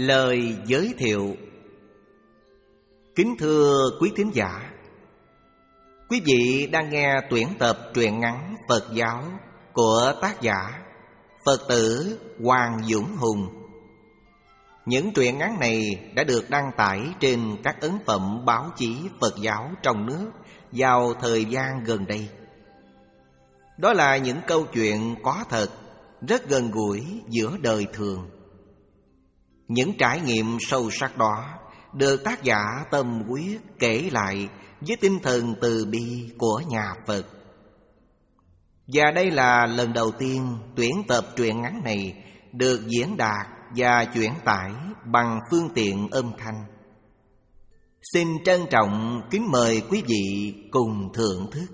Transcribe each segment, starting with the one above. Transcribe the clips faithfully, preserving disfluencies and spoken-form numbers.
Lời giới thiệu. Kính thưa quý thính giả, quý vị đang nghe tuyển tập truyện ngắn Phật giáo của tác giả Phật tử Hoàng Dũng Hùng. Những truyện ngắn này đã được đăng tải trên các ấn phẩm báo chí Phật giáo trong nước vào thời gian gần đây. Đó là những câu chuyện có thật, rất gần gũi giữa đời thường. Những trải nghiệm sâu sắc đó được tác giả tâm huyết kể lại với tinh thần từ bi của nhà Phật. Và đây là lần đầu tiên tuyển tập truyện ngắn này được diễn đạt và chuyển tải bằng phương tiện âm thanh. Xin trân trọng kính mời quý vị cùng thưởng thức.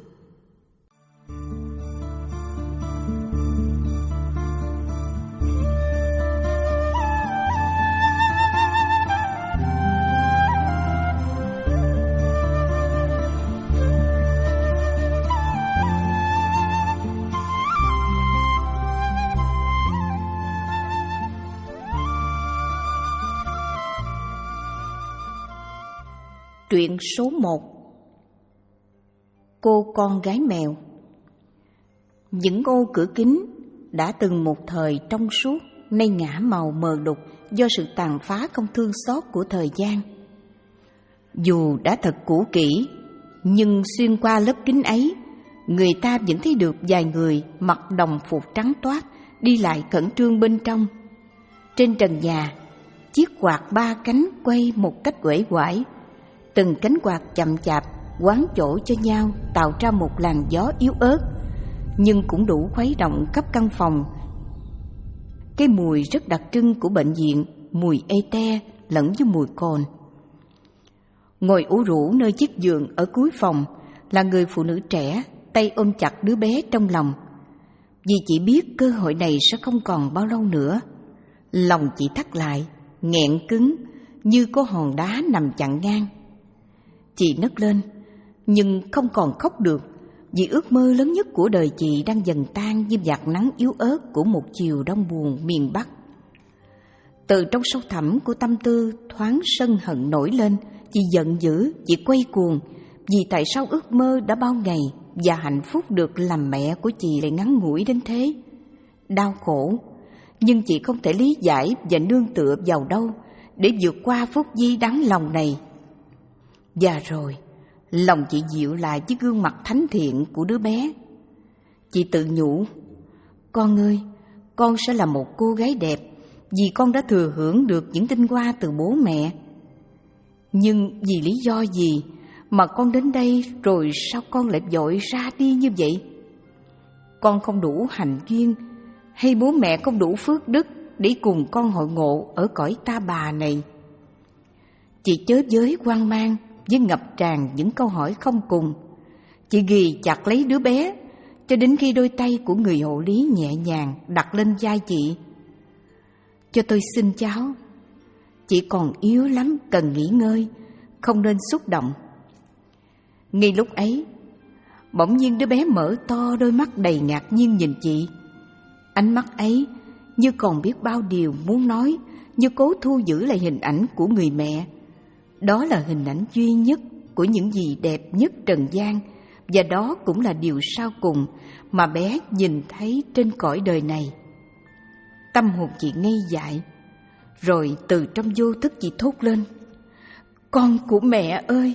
Truyện số một. Cô con gái mèo. Những ô cửa kính đã từng một thời trong suốt, nay ngả màu mờ đục do sự tàn phá không thương xót của thời gian. Dù đã thật cũ kỹ, nhưng xuyên qua lớp kính ấy, người ta vẫn thấy được vài người mặc đồng phục trắng toát đi lại khẩn trương bên trong. Trên trần nhà, chiếc quạt ba cánh quay một cách uể oải. Từng cánh quạt chậm chạp quán chỗ cho nhau, tạo ra một làn gió yếu ớt, nhưng cũng đủ khuấy động khắp căn phòng. Cái mùi rất đặc trưng của bệnh viện, mùi ê te lẫn với mùi cồn. Ngồi ủ rũ nơi chiếc giường ở cuối phòng là người phụ nữ trẻ, tay ôm chặt đứa bé trong lòng. Vì chị biết cơ hội này sẽ không còn bao lâu nữa. Lòng chị thắt lại, nghẹn cứng như có hòn đá nằm chặn ngang. Chị nấc lên, nhưng không còn khóc được, vì ước mơ lớn nhất của đời chị đang dần tan như vạt nắng yếu ớt của một chiều đông buồn miền Bắc. Từ trong sâu thẳm của tâm tư thoáng sân hận nổi lên, chị giận dữ, chị quay cuồng, vì tại sao ước mơ đã bao ngày và hạnh phúc được làm mẹ của chị lại ngắn ngủi đến thế. Đau khổ, nhưng chị không thể lý giải và nương tựa vào đâu để vượt qua phút giây đáng lòng này. Và rồi, lòng chị dịu lại với gương mặt thánh thiện của đứa bé. Chị tự nhủ, con ơi, con sẽ là một cô gái đẹp, vì con đã thừa hưởng được những tinh hoa từ bố mẹ. Nhưng vì lý do gì mà con đến đây rồi sao con lại vội ra đi như vậy? Con không đủ hạnh duyên, hay bố mẹ không đủ phước đức để cùng con hội ngộ ở cõi ta bà này? Chị chớ giới hoang mang với ngập tràn những câu hỏi không cùng. Chị ghì chặt lấy đứa bé cho đến khi đôi tay của người hộ lý nhẹ nhàng đặt lên vai chị. Cho tôi xin cháu, chị còn yếu lắm, cần nghỉ ngơi, không nên xúc động. Ngay lúc ấy, bỗng nhiên đứa bé mở to đôi mắt đầy ngạc nhiên nhìn chị. Ánh mắt ấy như còn biết bao điều muốn nói, như cố thu giữ lại hình ảnh của người mẹ. Đó là hình ảnh duy nhất của những gì đẹp nhất trần gian, và đó cũng là điều sau cùng mà bé nhìn thấy trên cõi đời này. Tâm hồn chị ngây dại, rồi từ trong vô thức chị thốt lên, con của mẹ ơi!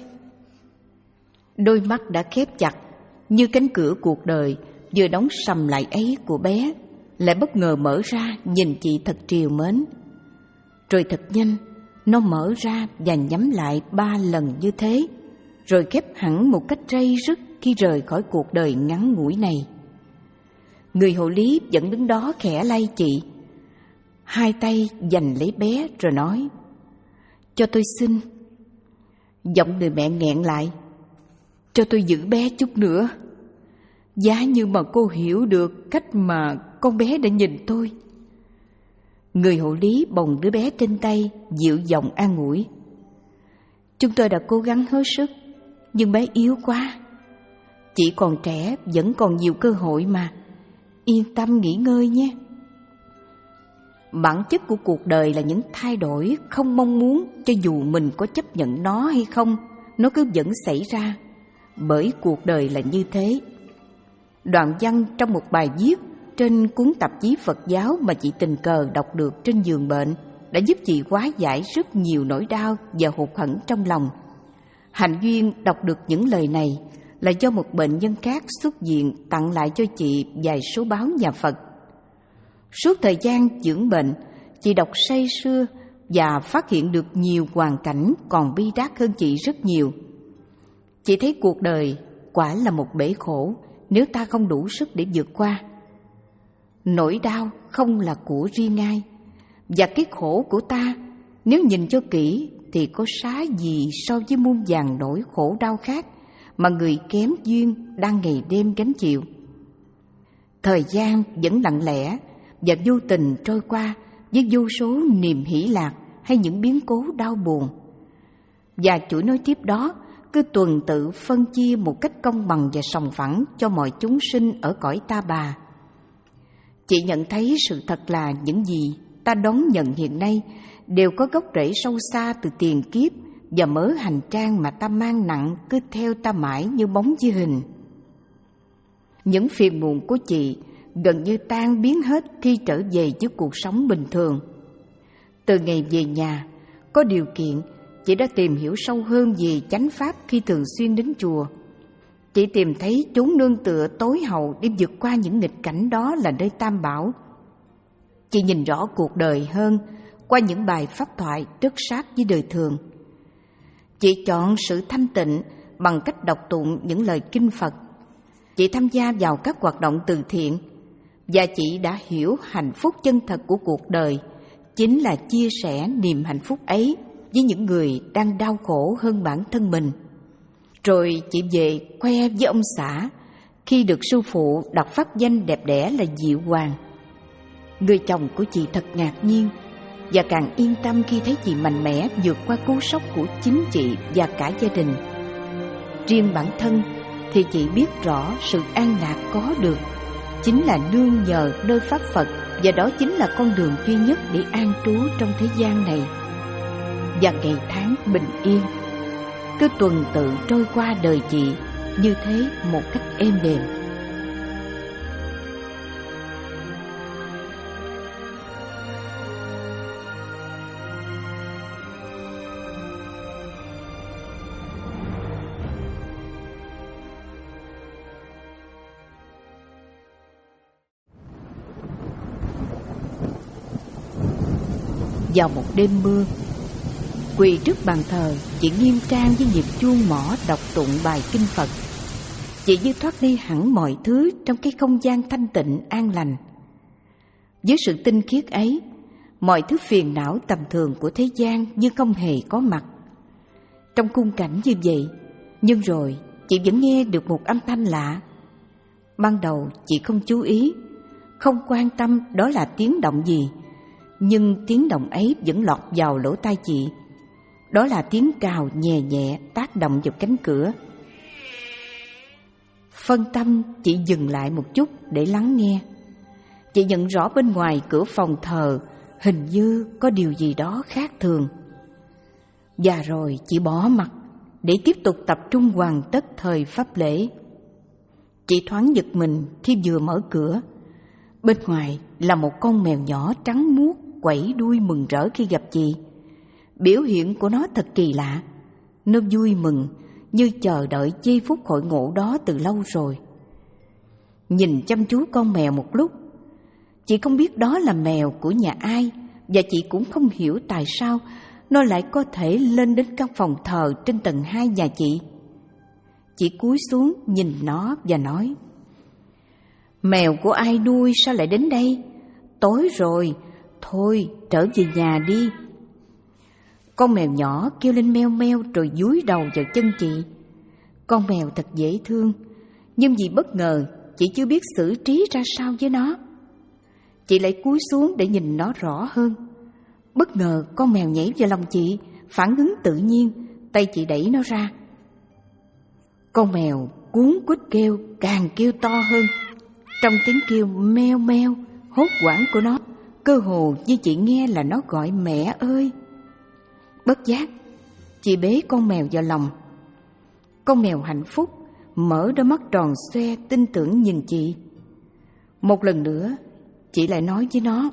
Đôi mắt đã khép chặt như cánh cửa cuộc đời vừa đóng sầm lại ấy của bé lại bất ngờ mở ra nhìn chị thật trìu mến. Rồi thật nhanh, nó mở ra và nhắm lại ba lần như thế, rồi khép hẳn một cách ray rứt khi rời khỏi cuộc đời ngắn ngủi này. Người hộ lý vẫn đứng đó khẽ lay chị, hai tay giành lấy bé rồi nói, cho tôi xin. Giọng người mẹ nghẹn lại, cho tôi giữ bé chút nữa. Giá như mà cô hiểu được cách mà con bé đã nhìn tôi. Người hộ lý bồng đứa bé trên tay, dịu giọng an ủi, chúng tôi đã cố gắng hết sức, nhưng bé yếu quá. Chị còn trẻ, vẫn còn nhiều cơ hội mà. Yên tâm nghỉ ngơi nhé. Bản chất của cuộc đời là những thay đổi không mong muốn, cho dù mình có chấp nhận nó hay không, nó cứ vẫn xảy ra, bởi cuộc đời là như thế. Đoạn văn trong một bài viết trên cuốn tạp chí Phật giáo mà chị tình cờ đọc được trên giường bệnh đã giúp chị hóa giải rất nhiều nỗi đau và hụt hẫng trong lòng. Hạnh duyên đọc được những lời này là do một bệnh nhân khác xuất viện tặng lại cho chị vài số báo nhà Phật. Suốt thời gian dưỡng bệnh, chị đọc say sưa và phát hiện được nhiều hoàn cảnh còn bi đát hơn chị rất nhiều. Chị thấy cuộc đời quả là một bể khổ nếu ta không đủ sức để vượt qua. Nỗi đau không là của riêng ai, và cái khổ của ta nếu nhìn cho kỹ thì có xá gì so với muôn vàn nỗi khổ đau khác mà người kém duyên đang ngày đêm gánh chịu. Thời gian vẫn lặng lẽ và vô tình trôi qua với vô số niềm hỷ lạc hay những biến cố đau buồn. Và chuỗi nối tiếp đó cứ tuần tự phân chia một cách công bằng và sòng phẳng cho mọi chúng sinh ở cõi ta bà. Chị nhận thấy sự thật là những gì ta đón nhận hiện nay đều có gốc rễ sâu xa từ tiền kiếp, và mớ hành trang mà ta mang nặng cứ theo ta mãi như bóng với hình. Những phiền muộn của chị gần như tan biến hết khi trở về với cuộc sống bình thường. Từ ngày về nhà, có điều kiện, chị đã tìm hiểu sâu hơn về chánh pháp khi thường xuyên đến chùa. Chị tìm thấy chốn nương tựa tối hậu để vượt qua những nghịch cảnh đó là nơi Tam Bảo. Chị nhìn rõ cuộc đời hơn qua những bài pháp thoại rất sát với đời thường. Chị chọn sự thanh tịnh bằng cách đọc tụng những lời kinh Phật. Chị tham gia vào các hoạt động từ thiện, và chị đã hiểu hạnh phúc chân thật của cuộc đời chính là chia sẻ niềm hạnh phúc ấy với những người đang đau khổ hơn bản thân mình. Rồi chị về khoe với ông xã khi được sư phụ đặt pháp danh đẹp đẽ là Diệu Hoàng. Người chồng của chị thật ngạc nhiên và càng yên tâm khi thấy chị mạnh mẽ vượt qua cú sốc của chính chị và cả gia đình. Riêng bản thân thì chị biết rõ sự an lạc có được chính là nương nhờ nơi pháp Phật, và đó chính là con đường duy nhất để an trú trong thế gian này. Và ngày tháng bình yên cứ tuần tự trôi qua đời chị như thế một cách êm đềm. Vào một đêm mưa, quỳ trước bàn thờ, chị nghiêm trang với nhịp chuông mõ đọc tụng bài kinh Phật. Chị như thoát đi hẳn mọi thứ trong cái không gian thanh tịnh an lành. Với sự tinh khiết ấy, mọi thứ phiền não tầm thường của thế gian như không hề có mặt. Trong khung cảnh như vậy, nhưng rồi chị vẫn nghe được một âm thanh lạ. Ban đầu chị không chú ý, không quan tâm đó là tiếng động gì, nhưng tiếng động ấy vẫn lọt vào lỗ tai chị. Đó là tiếng cào nhẹ nhẹ tác động vào cánh cửa. Phân tâm, chị dừng lại một chút để lắng nghe. Chị nhận rõ bên ngoài cửa phòng thờ hình như có điều gì đó khác thường. Và rồi chị bỏ mặc để tiếp tục tập trung hoàn tất thời pháp lễ. Chị thoáng giật mình khi vừa mở cửa. Bên ngoài là một con mèo nhỏ trắng muốt quẩy đuôi mừng rỡ khi gặp chị. Biểu hiện của nó thật kỳ lạ. Nó vui mừng như chờ đợi giây phút hội ngộ đó từ lâu rồi. Nhìn chăm chú con mèo một lúc, chị không biết đó là mèo của nhà ai, và chị cũng không hiểu tại sao nó lại có thể lên đến căn phòng thờ trên tầng hai nhà chị. Chị cúi xuống nhìn nó và nói: "Mèo của ai nuôi sao lại đến đây? Tối rồi, thôi trở về nhà đi." Con mèo nhỏ kêu lên meo meo rồi dúi đầu vào chân chị. Con mèo thật dễ thương, nhưng vì bất ngờ chị chưa biết xử trí ra sao với nó. Chị lại cúi xuống để nhìn nó rõ hơn. Bất ngờ con mèo nhảy vào lòng chị, phản ứng tự nhiên, tay chị đẩy nó ra. Con mèo cuống quýt kêu, càng kêu to hơn. Trong tiếng kêu meo meo hốt hoảng của nó, cơ hồ như chị nghe là nó gọi mẹ ơi. Bất giác, chị bế con mèo vào lòng. Con mèo hạnh phúc mở đôi mắt tròn xoe tin tưởng nhìn chị. Một lần nữa, chị lại nói với nó: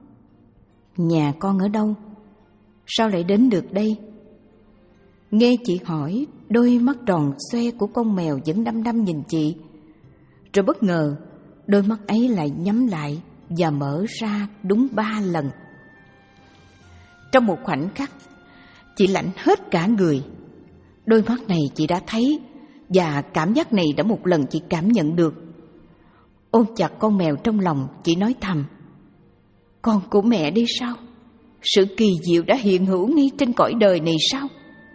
nhà con ở đâu? Sao lại đến được đây? Nghe chị hỏi, đôi mắt tròn xoe của con mèo vẫn đăm đăm nhìn chị. Rồi bất ngờ, đôi mắt ấy lại nhắm lại và mở ra đúng ba lần. Trong một khoảnh khắc, chị lạnh hết cả người. Đôi mắt này chị đã thấy, và cảm giác này đã một lần chị cảm nhận được. Ôm chặt con mèo trong lòng, chị nói thầm: con của mẹ đi sao? Sự kỳ diệu đã hiện hữu ngay trên cõi đời này sao?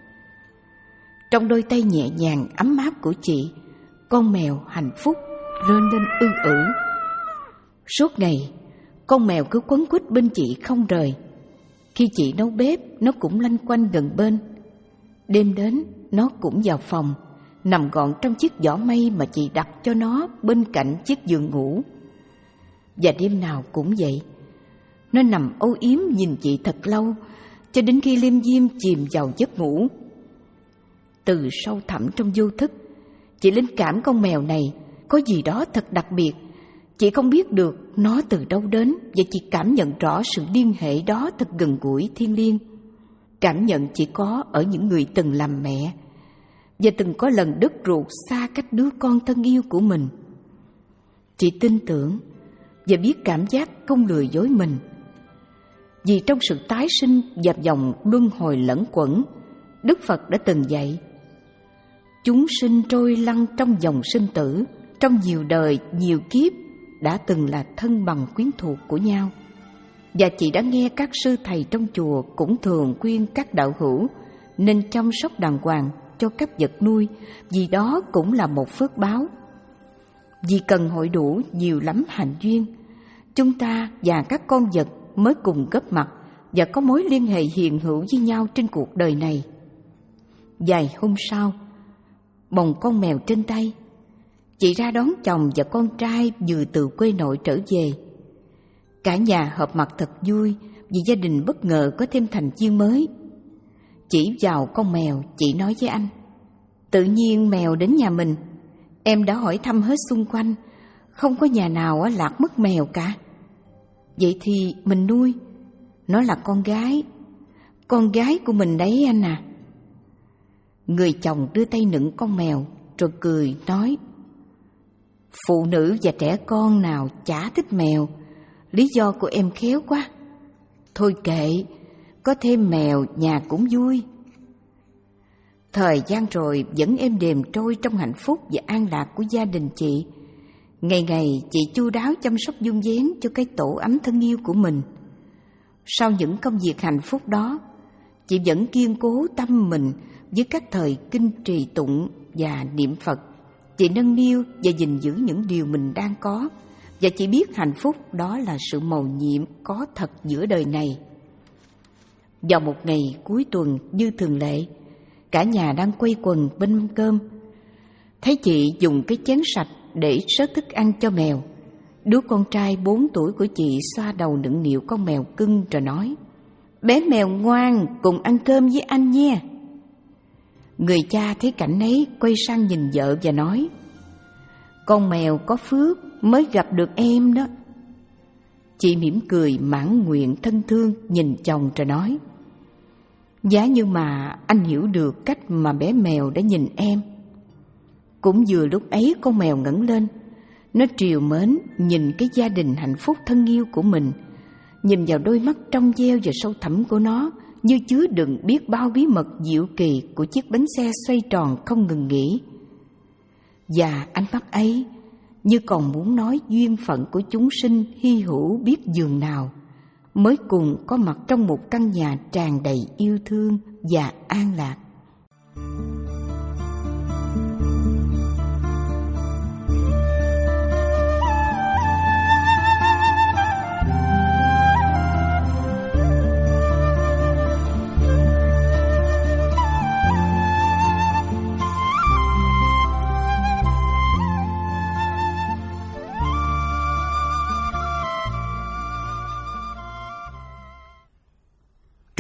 Trong đôi tay nhẹ nhàng ấm áp của chị, con mèo hạnh phúc rên lên ư ử. Suốt ngày, con mèo cứ quấn quýt bên chị không rời. Khi chị nấu bếp, nó cũng lanh quanh gần bên. Đêm đến, nó cũng vào phòng, nằm gọn trong chiếc giỏ mây mà chị đặt cho nó bên cạnh chiếc giường ngủ. Và đêm nào cũng vậy, nó nằm âu yếm nhìn chị thật lâu, cho đến khi liêm diêm chìm vào giấc ngủ. Từ sâu thẳm trong vô thức, chị linh cảm con mèo này có gì đó thật đặc biệt. Chị không biết được nó từ đâu đến, và chị cảm nhận rõ sự liên hệ đó thật gần gũi thiêng liêng. Cảm nhận chỉ có ở những người từng làm mẹ và từng có lần đứt ruột xa cách đứa con thân yêu của mình. Chị tin tưởng và biết cảm giác không lừa dối mình. Vì trong sự tái sinh và dòng luân hồi lẫn quẩn, Đức Phật đã từng dạy: chúng sinh trôi lăn trong dòng sinh tử, trong nhiều đời, nhiều kiếp đã từng là thân bằng quyến thuộc của nhau. Và chị đã nghe các sư thầy trong chùa cũng thường khuyên các đạo hữu nên chăm sóc đàng hoàng cho các vật nuôi, vì đó cũng là một phước báo. Vì cần hội đủ nhiều lắm hạnh duyên, chúng ta và các con vật mới cùng góp mặt và có mối liên hệ hiền hữu với nhau trên cuộc đời này. Vài hôm sau, bồng con mèo trên tay, chị ra đón chồng và con trai vừa từ quê nội trở về. Cả nhà họp mặt thật vui vì gia đình bất ngờ có thêm thành viên mới. Chỉ vào con mèo, chị nói với anh: tự nhiên mèo đến nhà mình. Em đã hỏi thăm hết xung quanh, không có nhà nào lạc mất mèo cả. Vậy thì mình nuôi. Nó là con gái, con gái của mình đấy anh à. Người chồng đưa tay nựng con mèo rồi cười nói: phụ nữ và trẻ con nào chả thích mèo, lý do của em khéo quá. Thôi kệ, có thêm mèo nhà cũng vui. Thời gian rồi vẫn êm đềm trôi trong hạnh phúc và an lạc của gia đình chị. Ngày ngày chị chu đáo chăm sóc vun vén cho cái tổ ấm thân yêu của mình. Sau những công việc hạnh phúc đó, chị vẫn kiên cố tâm mình với các thời kinh trì tụng và niệm Phật. Chị nâng niu và gìn giữ những điều mình đang có, và chị biết hạnh phúc đó là sự mầu nhiệm có thật giữa đời này. Vào một ngày cuối tuần như thường lệ, cả nhà đang quây quần bên mâm cơm. Thấy chị dùng cái chén sạch để sớt thức ăn cho mèo, đứa con trai bốn tuổi của chị xoa đầu nựng nịu con mèo cưng rồi nói: bé mèo ngoan, cùng ăn cơm với anh nha. Người cha thấy cảnh ấy quay sang nhìn vợ và nói: con mèo có phước mới gặp được em đó. Chị mỉm cười mãn nguyện thân thương nhìn chồng rồi nói: giá như mà anh hiểu được cách mà bé mèo đã nhìn em. Cũng vừa lúc ấy con mèo ngẩng lên, nó trìu mến nhìn cái gia đình hạnh phúc thân yêu của mình, nhìn vào đôi mắt trong veo và sâu thẳm của nó như chứa đựng biết bao bí mật diệu kỳ của chiếc bánh xe xoay tròn không ngừng nghỉ. Và ánh mắt ấy như còn muốn nói duyên phận của chúng sinh hy hữu biết dường nào, mới cùng có mặt trong một căn nhà tràn đầy yêu thương và an lạc.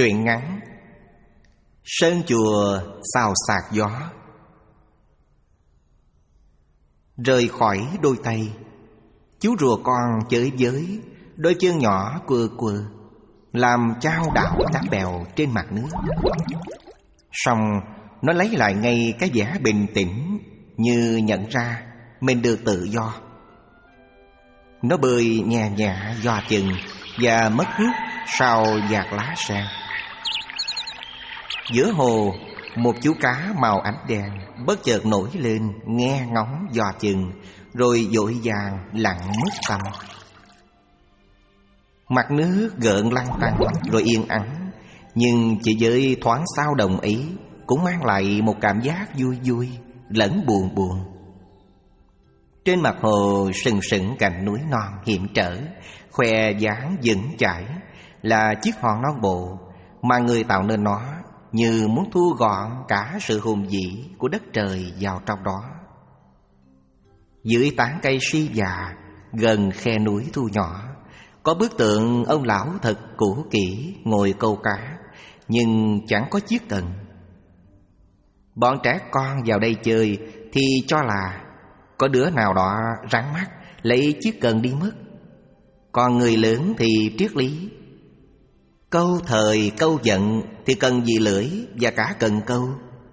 Truyện ngắn Sơn chùa xào xạc gió. Rời khỏi đôi tay, chú rùa con chới với, đôi chân nhỏ quơ quơ, làm chao đảo đám bèo trên mặt nước. Xong nó lấy lại ngay cái vẻ bình tĩnh, như nhận ra mình được tự do. Nó bơi nhẹ nhẹ dò chừng và mất hút sau vạt lá sen. Giữa hồ, một chú cá màu ánh đèn bất chợt nổi lên, nghe ngóng dò chừng, rồi vội vàng lặn mất tăm. Mặt nước gợn lăn tăn rồi yên ắng, nhưng chỉ với thoáng sao động ấy cũng mang lại một cảm giác vui vui lẫn buồn buồn. Trên mặt hồ sừng sững cạnh núi non hiểm trở, khoe dáng vững chãi, là chiếc hòn non bộ mà người tạo nên nó như muốn thu gọn cả sự hùng vĩ của đất trời vào trong đó. Dưới tán cây si già gần khe núi thu nhỏ, có bức tượng ông lão thật cũ kỹ ngồi câu cá, nhưng chẳng có chiếc cần. Bọn trẻ con vào đây chơi thì cho là có đứa nào đó rắn mắt lấy chiếc cần đi mất. Còn người lớn thì triết lý: câu thời câu giận thì cần gì lưỡi và cả cần câu.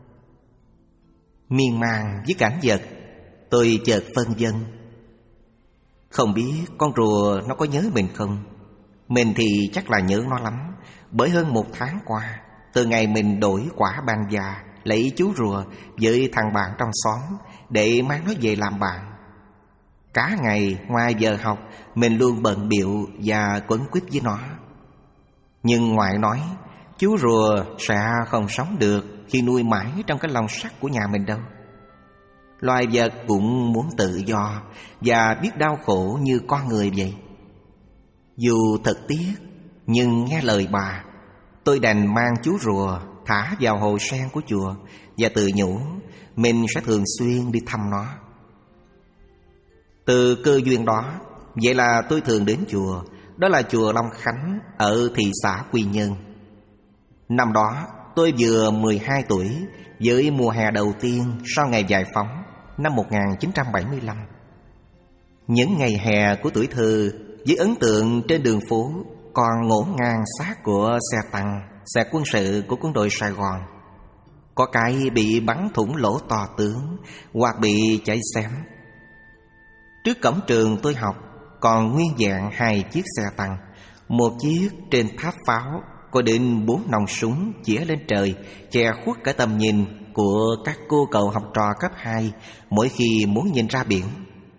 Miên man với cảnh vật, tôi chợt phân vân. Không biết con rùa nó có nhớ mình không? Mình thì chắc là nhớ nó lắm, bởi hơn một tháng qua, từ ngày mình đổi quả ban già lấy chú rùa với thằng bạn trong xóm để mang nó về làm bạn. Cả ngày ngoài giờ học, mình luôn bận bịu và quấn quýt với nó. Nhưng ngoại nói, chú rùa sẽ không sống được khi nuôi mãi trong cái lồng sắt của nhà mình đâu. Loài vật cũng muốn tự do và biết đau khổ như con người vậy. Dù thật tiếc, nhưng nghe lời bà, tôi đành mang chú rùa thả vào hồ sen của chùa và tự nhủ mình sẽ thường xuyên đi thăm nó. Từ cơ duyên đó, vậy là tôi thường đến chùa. Đó là chùa Long Khánh ở thị xã Quy Nhơn. Năm đó tôi vừa mười hai tuổi, với mùa hè đầu tiên sau ngày giải phóng năm một nghìn chín trăm bảy mươi lăm. Những ngày hè của tuổi thơ, với ấn tượng trên đường phố còn ngổn ngang xác của xe tăng, xe quân sự của quân đội Sài Gòn. Có cái bị bắn thủng lỗ to tướng, hoặc bị cháy xém. Trước cổng trường tôi học còn nguyên vẹn hai chiếc xe tăng. Một chiếc trên tháp pháo có đến bốn nòng súng chĩa lên trời, che khuất cả tầm nhìn của các cô cậu học trò cấp hai mỗi khi muốn nhìn ra biển.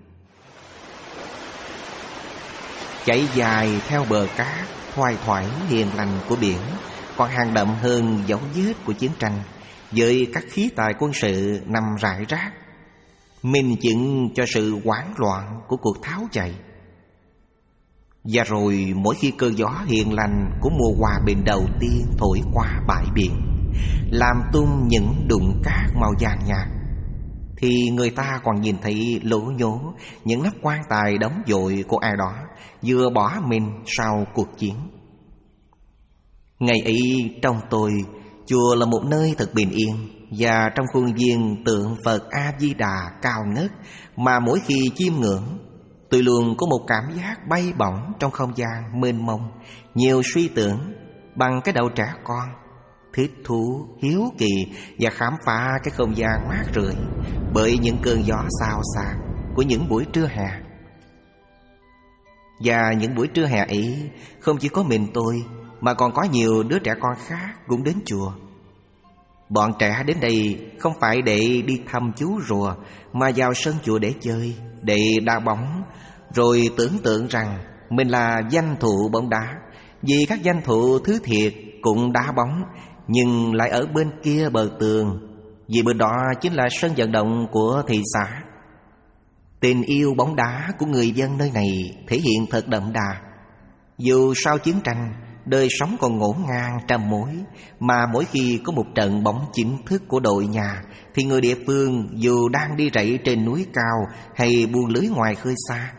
Chạy dài theo bờ cát thoai thoải hiền lành của biển, còn hàng đậm hơn dấu vết của chiến tranh, với các khí tài quân sự nằm rải rác, minh chứng cho sự hoảng loạn của cuộc tháo chạy. Và rồi mỗi khi cơn gió hiền lành của mùa hòa bình đầu tiên thổi qua bãi biển, làm tung những đụng cát màu vàng nhạt, thì người ta còn nhìn thấy lố nhố những nắp quan tài đóng dội của ai đó vừa bỏ mình sau cuộc chiến. Ngày ấy trong tôi, chùa là một nơi thật bình yên, và trong khuôn viên tượng Phật A-di-đà cao ngất mà mỗi khi chiêm ngưỡng, tôi luôn có một cảm giác bay bổng trong không gian mênh mông, nhiều suy tưởng bằng cái đầu trẻ con, thích thú, hiếu kỳ và khám phá cái không gian mát rượi bởi những cơn gió xao xạc của những buổi trưa hè. Và những buổi trưa hè ấy không chỉ có mình tôi, mà còn có nhiều đứa trẻ con khác cũng đến chùa. Bọn trẻ đến đây không phải để đi thăm chú rùa, mà vào sân chùa để chơi, để đá bóng, rồi tưởng tượng rằng mình là danh thủ bóng đá, vì các danh thủ thứ thiệt cũng đá bóng, nhưng lại ở bên kia bờ tường, vì bên đó chính là sân vận động của thị xã. Tình yêu bóng đá của người dân nơi này thể hiện thật đậm đà. Dù sau chiến tranh, đời sống còn ngổn ngang trăm mối, mà mỗi khi có một trận bóng chính thức của đội nhà, thì người địa phương dù đang đi rẫy trên núi cao hay buông lưới ngoài khơi xa,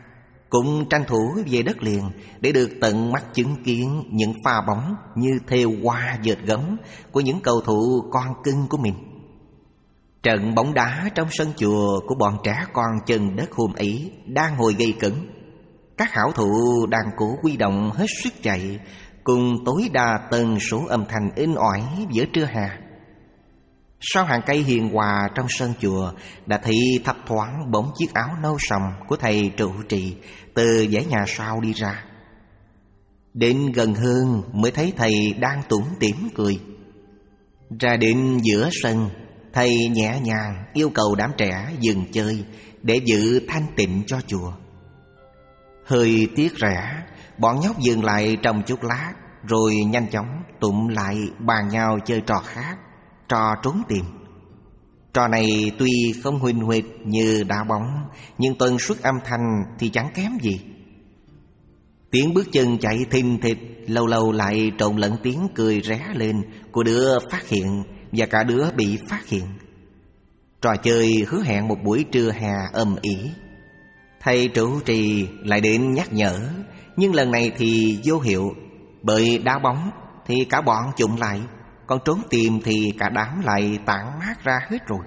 cũng tranh thủ về đất liền để được tận mắt chứng kiến những pha bóng như thêu hoa dệt gấm của những cầu thủ con cưng của mình. Trận bóng đá trong sân chùa của bọn trẻ con chân đất hôm ấy đang hồi gây cấn. Các hảo thủ đang cố huy động hết sức chạy, cùng tối đa tần số âm thanh inh ỏi giữa trưa hè. Sau hàng cây hiền hòa trong sân chùa đã thấy thấp thoáng bóng chiếc áo nâu sầm của thầy trụ trì từ dãy nhà sau đi ra. Đến gần hơn mới thấy thầy đang tủm tỉm cười. Ra đến giữa sân, thầy nhẹ nhàng yêu cầu đám trẻ dừng chơi để giữ thanh tịnh cho chùa. Hơi tiếc rẻ, bọn nhóc dừng lại trong chút lát, rồi nhanh chóng tụm lại bàn nhau chơi trò khác, trò trốn tìm. Trò này tuy không huỳnh huỵch như đá bóng, nhưng tần suất âm thanh thì chẳng kém gì. Tiếng bước chân chạy thình thịch, lâu lâu lại trộn lẫn tiếng cười ré lên của đứa phát hiện và cả đứa bị phát hiện. Trò chơi hứa hẹn một buổi trưa hè ầm ĩ. Thầy trụ trì lại đến nhắc nhở, nhưng lần này thì vô hiệu. Bởi đá bóng thì cả bọn chụm lại, còn trốn tìm thì cả đám lại tản mát ra hết rồi.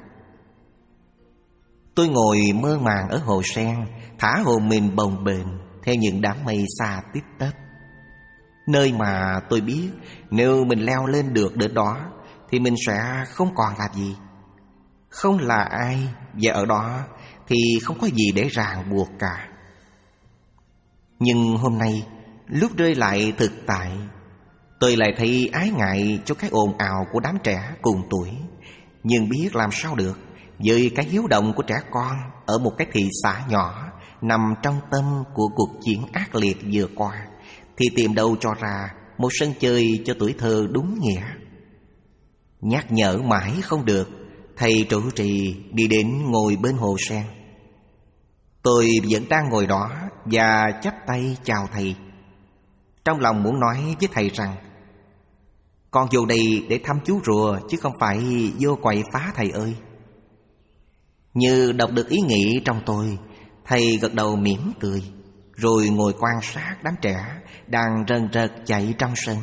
Tôi ngồi mơ màng ở hồ sen, thả hồn mình bồng bềnh theo những đám mây xa tít tấp. Nơi mà tôi biết nếu mình leo lên được đến đó thì mình sẽ không còn là gì, không là ai, và ở đó thì không có gì để ràng buộc cả. Nhưng hôm nay, lúc rơi lại thực tại, tôi lại thấy ái ngại cho cái ồn ào của đám trẻ cùng tuổi. Nhưng biết làm sao được với cái hiếu động của trẻ con ở một cái thị xã nhỏ nằm trong tâm của cuộc chiến ác liệt vừa qua, thì tìm đâu cho ra một sân chơi cho tuổi thơ đúng nghĩa. Nhắc nhở mãi không được, thầy trụ trì đi đến ngồi bên hồ sen. Tôi vẫn đang ngồi đó và chắp tay chào thầy. Trong lòng muốn nói với thầy rằng con vô đây để thăm chú rùa, chứ không phải vô quậy phá thầy ơi. Như đọc được ý nghĩ trong tôi, thầy gật đầu mỉm cười, rồi ngồi quan sát đám trẻ đang rần rật chạy trong sân.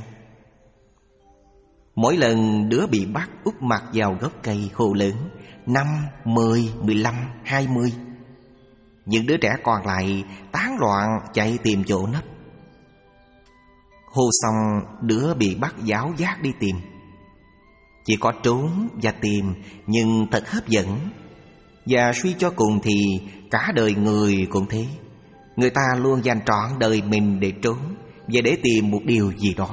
Mỗi lần đứa bị bắt úp mặt vào gốc cây hô lớn năm, mười, mười lăm, hai mươi. Những đứa trẻ còn lại tán loạn chạy tìm chỗ nấp. Hô xong, đứa bị bắt giáo giác đi tìm. Chỉ có trốn và tìm, nhưng thật hấp dẫn. Và suy cho cùng thì cả đời người cũng thế. Người ta luôn dành trọn đời mình để trốn và để tìm một điều gì đó.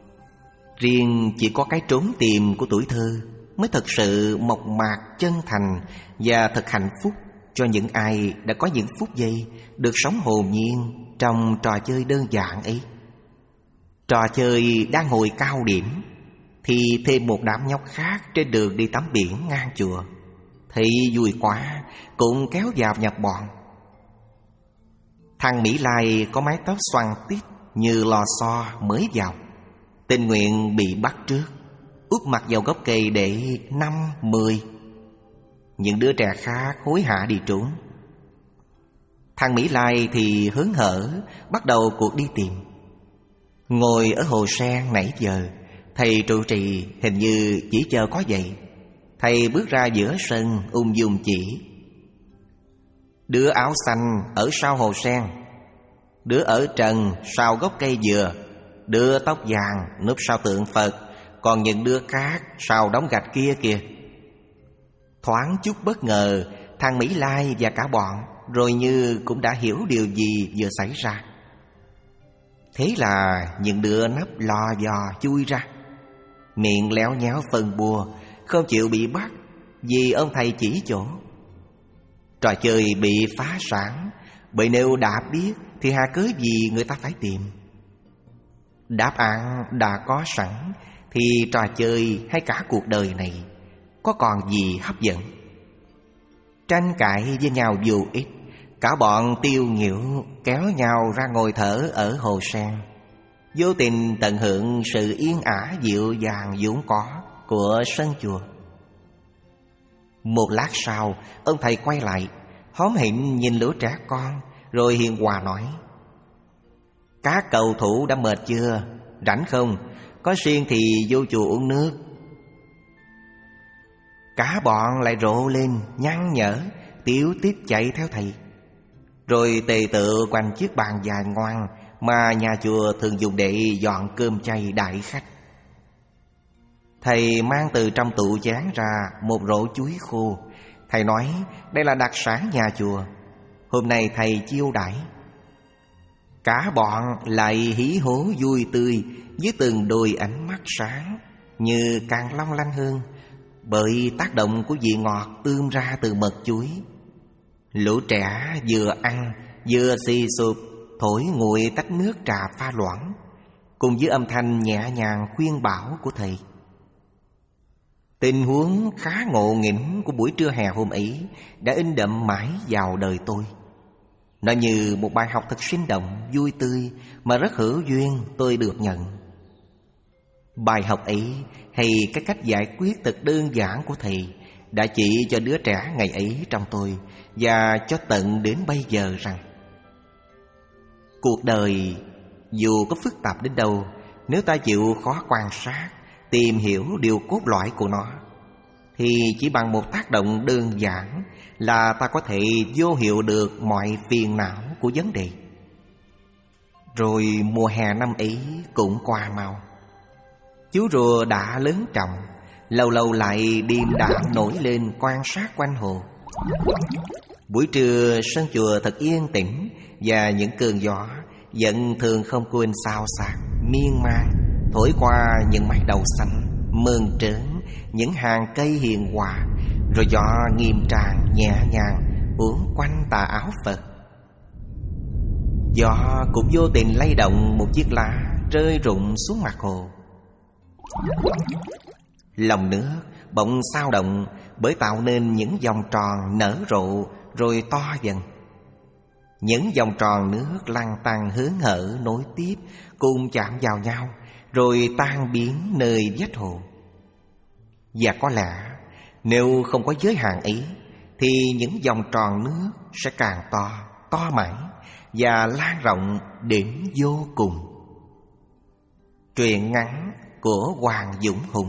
Riêng chỉ có cái trốn tìm của tuổi thơ mới thật sự mộc mạc, chân thành và thật hạnh phúc cho những ai đã có những phút giây được sống hồn nhiên trong trò chơi đơn giản ấy. Trò chơi đang hồi cao điểm thì thêm một đám nhóc khác trên đường đi tắm biển ngang chùa thấy vui quá cũng kéo vào nhập bọn. Thằng Mỹ Lai có mái tóc xoăn tít như lò xo mới vào, tình nguyện bị bắt trước, úp mặt vào gốc cây để năm, mười. Những đứa trẻ khác hối hả đi trốn. Thằng Mỹ Lai thì hớn hở bắt đầu cuộc đi tìm. Ngồi ở hồ sen nãy giờ, thầy trụ trì hình như chỉ chờ có vậy. Thầy bước ra giữa sân ung dung chỉ: đứa áo xanh ở sau hồ sen, đứa ở trần sau gốc cây dừa, đứa tóc vàng núp sau tượng Phật, còn những đứa khác sau đống gạch kia kìa. Thoáng chút bất ngờ, thằng Mỹ Lai và cả bọn rồi như cũng đã hiểu điều gì vừa xảy ra. Thế là những đứa nấp lò dò chui ra, miệng léo nhéo phân bùa, không chịu bị bắt vì ông thầy chỉ chỗ. Trò chơi bị phá sản, bởi nếu đã biết thì hà cớ gì người ta phải tìm. Đáp án đã có sẵn thì trò chơi hay cả cuộc đời này có còn gì hấp dẫn. Tranh cãi với nhau dù ít, cả bọn tiêu nghỉu kéo nhau ra ngồi thở ở hồ sen, vô tình tận hưởng sự yên ả dịu dàng vốn có của sân chùa. Một lát sau, ông thầy quay lại, hóm hỉnh nhìn lũ trẻ con, Rồi hiền hòa nói: các cầu thủ đã mệt chưa? Rảnh không? Có riêng thì vô chùa uống nước. Cả bọn lại rộ lên nhăn nhở, tiểu tiếp chạy theo thầy. Rồi tề tự quanh chiếc bàn dài ngoan mà nhà chùa thường dùng để dọn cơm chay đãi khách. Thầy mang từ trong tủ chén ra một rổ chuối khô. Thầy nói đây là đặc sản nhà chùa, hôm nay thầy chiêu đãi. Cả bọn lại hí hố vui tươi với từng đôi ánh mắt sáng như càng long lanh hơn bởi tác động của vị ngọt tươm ra từ mật chuối. Lũ trẻ vừa ăn vừa xì sụp thổi nguội tách nước trà pha loãng, cùng với âm thanh nhẹ nhàng khuyên bảo của thầy. Tình huống khá ngộ nghĩnh của buổi trưa hè hôm ấy đã in đậm mãi vào đời tôi. Nó như một bài học thật sinh động, vui tươi mà rất hữu duyên tôi được nhận. Bài học ấy hay cái cách giải quyết thật đơn giản của thầy đã chỉ cho đứa trẻ ngày ấy trong tôi và cho tận đến bây giờ rằng cuộc đời dù có phức tạp đến đâu, nếu ta chịu khó quan sát, tìm hiểu điều cốt lõi của nó, thì chỉ bằng một tác động đơn giản là ta có thể vô hiệu được mọi phiền não của vấn đề. Rồi mùa hè năm ấy cũng qua mau. Chú rùa đã lớn trọng, lâu lâu lại điềm đạm nổi lên quan sát quanh hồ. Buổi trưa sân chùa thật yên tĩnh, và những cơn gió vẫn thường không quên xao xạc miên man thổi qua những mái đầu xanh mơn trớn, những hàng cây hiền hòa. Rồi gió nghiêm trang nhẹ nhàng uốn quanh tà áo Phật. Gió cũng vô tình lay động một chiếc lá rơi rụng xuống mặt hồ. Lòng nước bỗng xao động bởi tạo nên những vòng tròn nở rộ rồi to dần. Những vòng tròn nước lăn tăn hớn hở nối tiếp cùng chạm vào nhau rồi tan biến nơi vách hồ. Và có lẽ nếu không có giới hạn ấy thì những vòng tròn nước sẽ càng to, to mãi và lan rộng đến vô cùng. Truyện ngắn của Hoàng Dũng Hùng.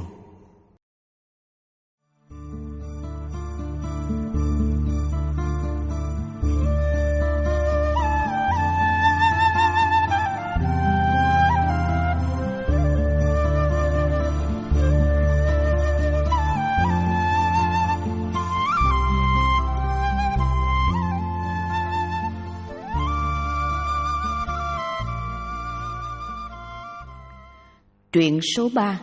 Truyện số ba.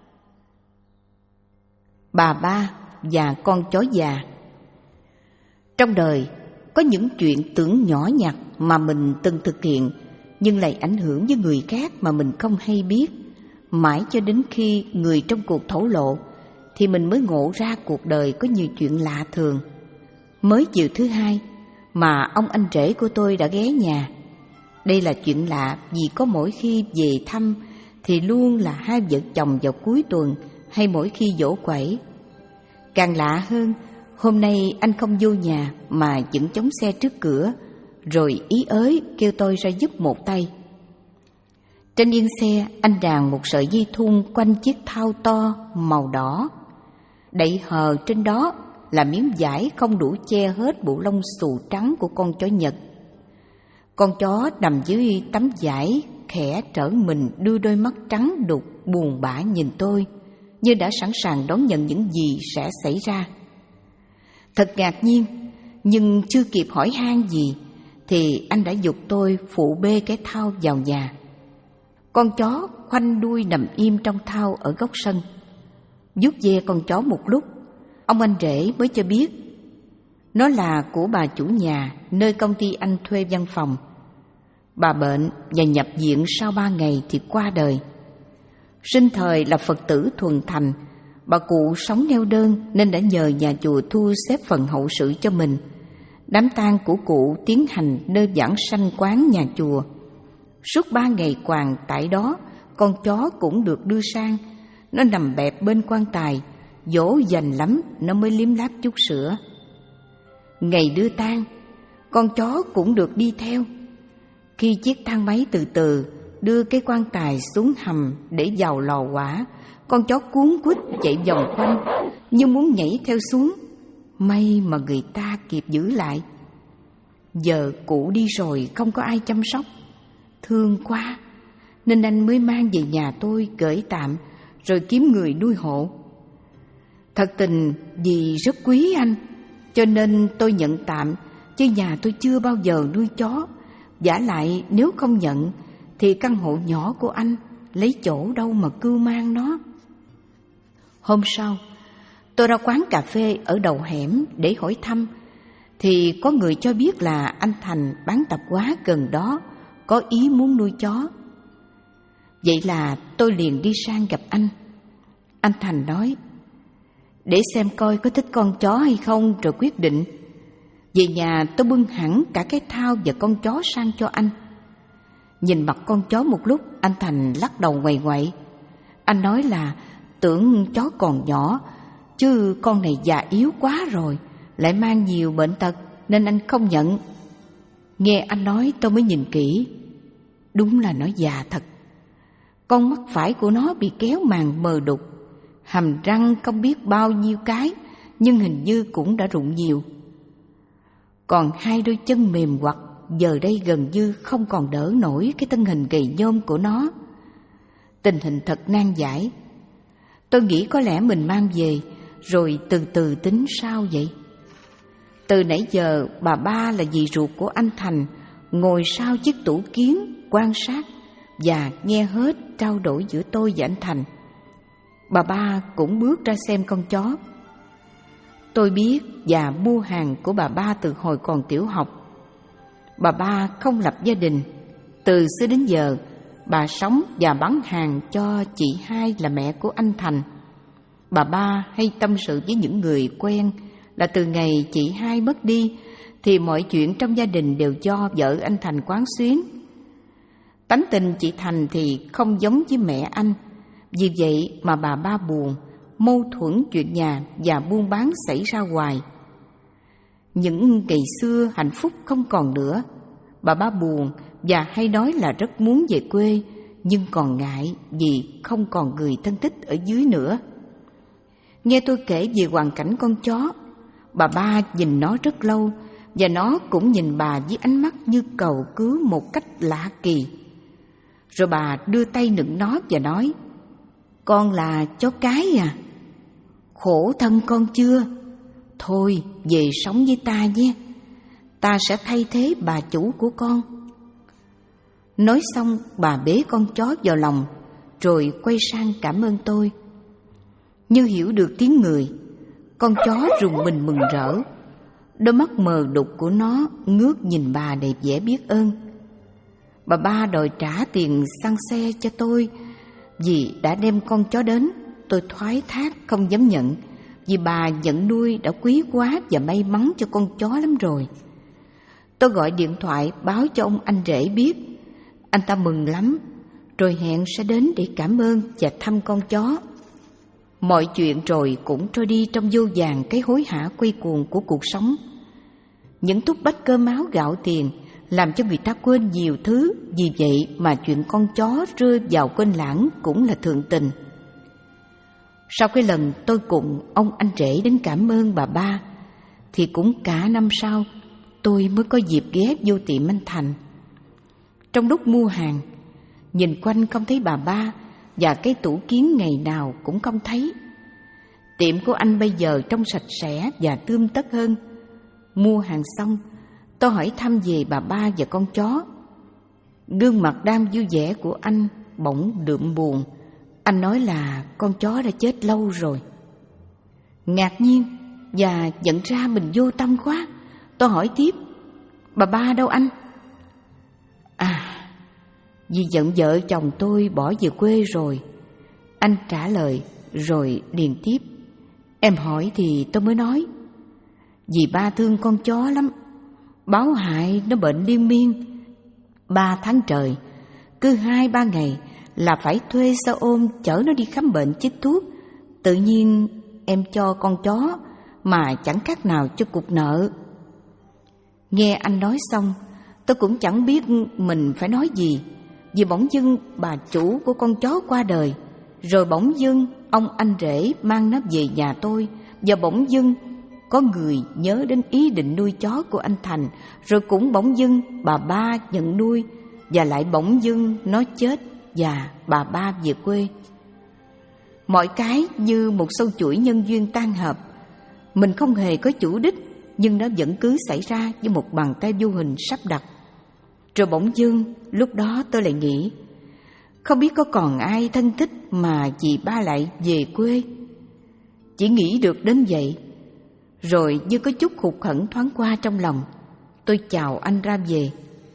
Bà ba và con chó già. Trong đời có những chuyện tưởng nhỏ nhặt mà mình từng thực hiện nhưng lại ảnh hưởng với người khác mà mình không hay biết. Mãi cho đến khi người trong cuộc thổ lộ thì mình mới ngộ ra cuộc đời có nhiều chuyện lạ thường. Mới chiều thứ hai mà ông anh rể của tôi đã ghé nhà. Đây là chuyện lạ vì có mỗi khi về thăm thì luôn là hai vợ chồng vào cuối tuần hay mỗi khi giỗ quẩy. Càng lạ hơn, hôm nay anh không vô nhà mà vẫn chống xe trước cửa, rồi ý ới kêu tôi ra giúp một tay. Trên yên xe, anh đàn một sợi dây thun quanh chiếc thau to màu đỏ. Đậy hờ trên đó là miếng vải không đủ che hết bộ lông xù trắng của con chó Nhật. Con chó nằm dưới tấm vải khẽ trở mình, đưa đôi mắt trắng đục buồn bã nhìn tôi như đã sẵn sàng đón nhận những gì sẽ xảy ra. Thật ngạc nhiên, nhưng chưa kịp hỏi han gì thì anh đã giục tôi phụ bê cái thau vào nhà. Con chó khoanh đuôi nằm im trong thau ở góc sân. Vuốt ve con chó một lúc, ông anh rể mới cho biết nó là của bà chủ nhà nơi công ty anh thuê văn phòng. Bà bệnh và nhập viện sau ba ngày thì qua đời. Sinh thời là Phật tử thuần thành, bà cụ sống neo đơn nên đã nhờ nhà chùa thu xếp phần hậu sự cho mình. Đám tang của cụ tiến hành nơi giảng sanh quán nhà chùa. Suốt ba ngày quàng tại đó, con chó cũng được đưa sang. Nó nằm bẹp bên quan tài, dỗ dành lắm nó mới liếm láp chút sữa. Ngày đưa tang, con chó cũng được đi theo. Khi chiếc thang máy từ từ đưa cái quan tài xuống hầm để vào lò hỏa, con chó cuống quýt chạy vòng quanh như muốn nhảy theo xuống. May mà người ta kịp giữ lại. Giờ cụ đi rồi không có ai chăm sóc, thương quá, nên anh mới mang về nhà tôi gửi tạm, rồi kiếm người nuôi hộ. Thật tình vì rất quý anh, cho nên tôi nhận tạm, chứ nhà tôi chưa bao giờ nuôi chó. Vả lại nếu không nhận thì căn hộ nhỏ của anh lấy chỗ đâu mà cưu mang nó. Hôm sau, tôi ra quán cà phê ở đầu hẻm để hỏi thăm, thì có người cho biết là anh Thành bán tạp hóa gần đó có ý muốn nuôi chó. Vậy là tôi liền đi sang gặp anh. Anh Thành nói: để xem coi có thích con chó hay không rồi quyết định. Về nhà tôi bưng hẳn cả cái thao và con chó sang cho anh. Nhìn mặt con chó một lúc, anh Thành lắc đầu ngoại ngoại. Anh nói là tưởng chó còn nhỏ, chứ con này già yếu quá rồi, lại mang nhiều bệnh tật nên anh không nhận. Nghe anh nói tôi mới nhìn kỹ. Đúng là nó già thật. Con mắt phải của nó bị kéo màng mờ đục, hàm răng không biết bao nhiêu cái, nhưng hình như cũng đã rụng nhiều. Còn hai đôi chân mềm quặt giờ đây gần như không còn đỡ nổi cái thân hình gầy nhom của nó. Tình hình thật nan giải. Tôi nghĩ có lẽ mình mang về rồi từ từ tính sao vậy. Từ nãy giờ bà ba là dì ruột của anh Thành ngồi sau chiếc tủ kiến quan sát và nghe hết trao đổi giữa tôi và anh Thành. Bà ba cũng bước ra xem con chó. Tôi biết và mua hàng của bà ba từ hồi còn tiểu học. Bà ba không lập gia đình. Từ xưa đến giờ, bà sống và bán hàng cho chị hai là mẹ của anh Thành. Bà ba hay tâm sự với những người quen là từ ngày chị hai mất đi thì mọi chuyện trong gia đình đều do vợ anh Thành quán xuyến. Tánh tình chị Thành thì không giống với mẹ anh. Vì vậy mà bà ba buồn, mâu thuẫn chuyện nhà và buôn bán xảy ra hoài. Những ngày xưa hạnh phúc không còn nữa. Bà ba buồn và hay nói là rất muốn về quê, nhưng còn ngại vì không còn người thân thích ở dưới nữa. Nghe tôi kể về hoàn cảnh con chó, bà ba nhìn nó rất lâu và nó cũng nhìn bà với ánh mắt như cầu cứu một cách lạ kỳ. Rồi bà đưa tay nựng nó và nói: con là chó cái à? Khổ thân con chưa? Thôi về sống với ta nhé, ta sẽ thay thế bà chủ của con. Nói xong bà bế con chó vào lòng rồi quay sang cảm ơn tôi. Như hiểu được tiếng người, con chó rùng mình mừng rỡ. Đôi mắt mờ đục của nó ngước nhìn bà đầy vẻ biết ơn. Bà ba đòi trả tiền xăng xe cho tôi vì đã đem con chó đến. Tôi thoái thác không dám nhận, vì bà nhận nuôi đã quý quá và may mắn cho con chó lắm rồi. Tôi gọi điện thoại báo cho ông anh rể biết. Anh ta mừng lắm, rồi hẹn sẽ đến để cảm ơn và thăm con chó. Mọi chuyện rồi cũng trôi đi trong vô vàn cái hối hả quay cuồng của cuộc sống. Những túp bách cơm áo gạo tiền làm cho người ta quên nhiều thứ. Vì vậy mà chuyện con chó rơi vào quên lãng cũng là thường tình. Sau cái lần tôi cùng ông anh rể đến cảm ơn bà ba, thì cũng cả năm sau tôi mới có dịp ghé vô tiệm anh Thành. Trong lúc mua hàng, nhìn quanh không thấy bà ba, và cái tủ kiến ngày nào cũng không thấy. Tiệm của anh bây giờ trông sạch sẽ và tươm tất hơn. Mua hàng xong, tôi hỏi thăm về bà ba và con chó. Gương mặt đang vui vẻ của anh bỗng đượm buồn. Anh nói là con chó đã chết lâu rồi. Ngạc nhiên và nhận ra mình vô tâm quá, tôi hỏi tiếp: bà ba đâu anh? À, vì giận vợ chồng tôi bỏ về quê rồi, anh trả lời rồi liền tiếp. Em hỏi thì tôi mới nói. Vì ba thương con chó lắm, báo hại nó bệnh liên miên. Ba tháng trời, cứ hai ba ngày là phải thuê xe ôm chở nó đi khám bệnh chích thuốc. Tự nhiên em cho con chó mà chẳng khác nào cho cục nợ. Nghe anh nói xong, tôi cũng chẳng biết mình phải nói gì, vì bỗng dưng bà chủ của con chó qua đời, rồi bỗng dưng ông anh rể mang nó về nhà tôi, và bỗng dưng có người nhớ đến ý định nuôi chó của anh Thành, rồi cũng bỗng dưng bà ba nhận nuôi, và lại bỗng dưng nó chết và bà ba về quê. Mọi cái như một sâu chuỗi nhân duyên tan hợp. Mình không hề có chủ đích, nhưng nó vẫn cứ xảy ra như một bàn tay vô hình sắp đặt. Rồi bỗng dưng lúc đó tôi lại nghĩ, không biết có còn ai thân thích mà dì ba lại về quê. Chỉ nghĩ được đến vậy, rồi như có chút hụt hẫng thoáng qua trong lòng, tôi chào anh ra về.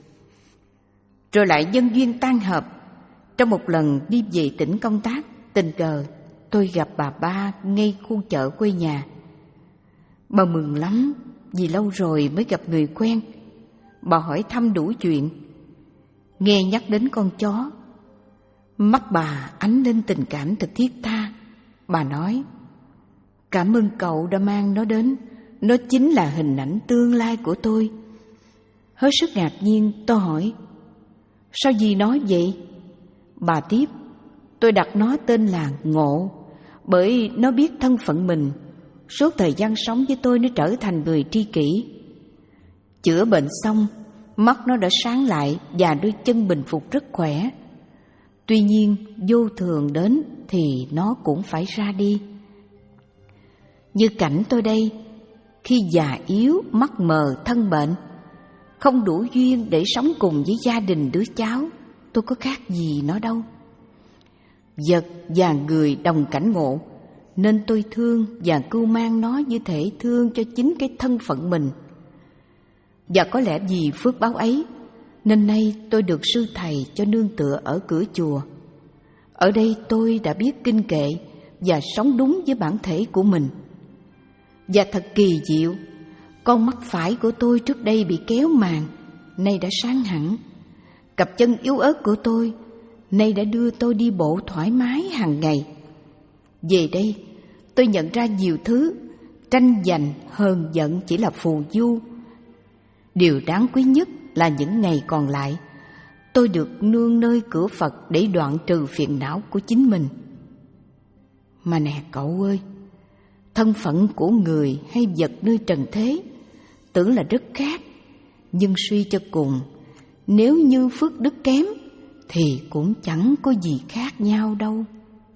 Rồi lại nhân duyên tan hợp. Trong một lần đi về tỉnh công tác, tình cờ tôi gặp bà ba ngay khu chợ quê nhà. Bà mừng lắm vì lâu rồi mới gặp người quen. Bà hỏi thăm đủ chuyện. Nghe nhắc đến con chó, mắt bà ánh lên tình cảm thật thiết tha. Bà nói, cảm ơn cậu đã mang nó đến, nó chính là hình ảnh tương lai của tôi. Hết sức ngạc nhiên, tôi hỏi, sao dì nói vậy? Bà tiếp, tôi đặt nó tên là Ngộ, bởi nó biết thân phận mình. Suốt thời gian sống với tôi, nó trở thành người tri kỷ. Chữa bệnh xong, mắt nó đã sáng lại và đôi chân bình phục rất khỏe. Tuy nhiên, vô thường đến thì nó cũng phải ra đi. Như cảnh tôi đây, khi già yếu, mắt mờ, thân bệnh, không đủ duyên để sống cùng với gia đình đứa cháu, tôi có khác gì nó đâu. Vật và người đồng cảnh ngộ, nên tôi thương và cưu mang nó như thể thương cho chính cái thân phận mình. Và có lẽ vì phước báo ấy, nên nay tôi được sư thầy cho nương tựa ở cửa chùa. Ở đây tôi đã biết kinh kệ và sống đúng với bản thể của mình. Và thật kỳ diệu, con mắt phải của tôi trước đây bị kéo màn, nay đã sáng hẳn. Cặp chân yếu ớt của tôi nay đã đưa tôi đi bộ thoải mái hàng ngày. Về đây, tôi nhận ra nhiều thứ, tranh giành, hờn giận chỉ là phù du. Điều đáng quý nhất là những ngày còn lại, tôi được nương nơi cửa Phật để đoạn trừ phiền não của chính mình. Mà nè cậu ơi, thân phận của người hay vật nơi trần thế tưởng là rất khác, nhưng suy cho cùng, nếu như phước đức kém thì cũng chẳng có gì khác nhau đâu.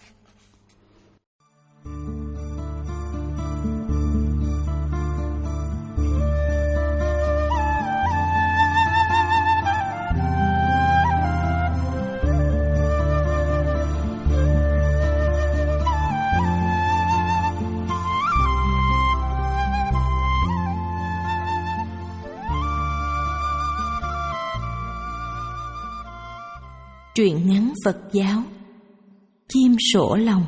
Truyện ngắn Phật giáo Chim sổ lòng.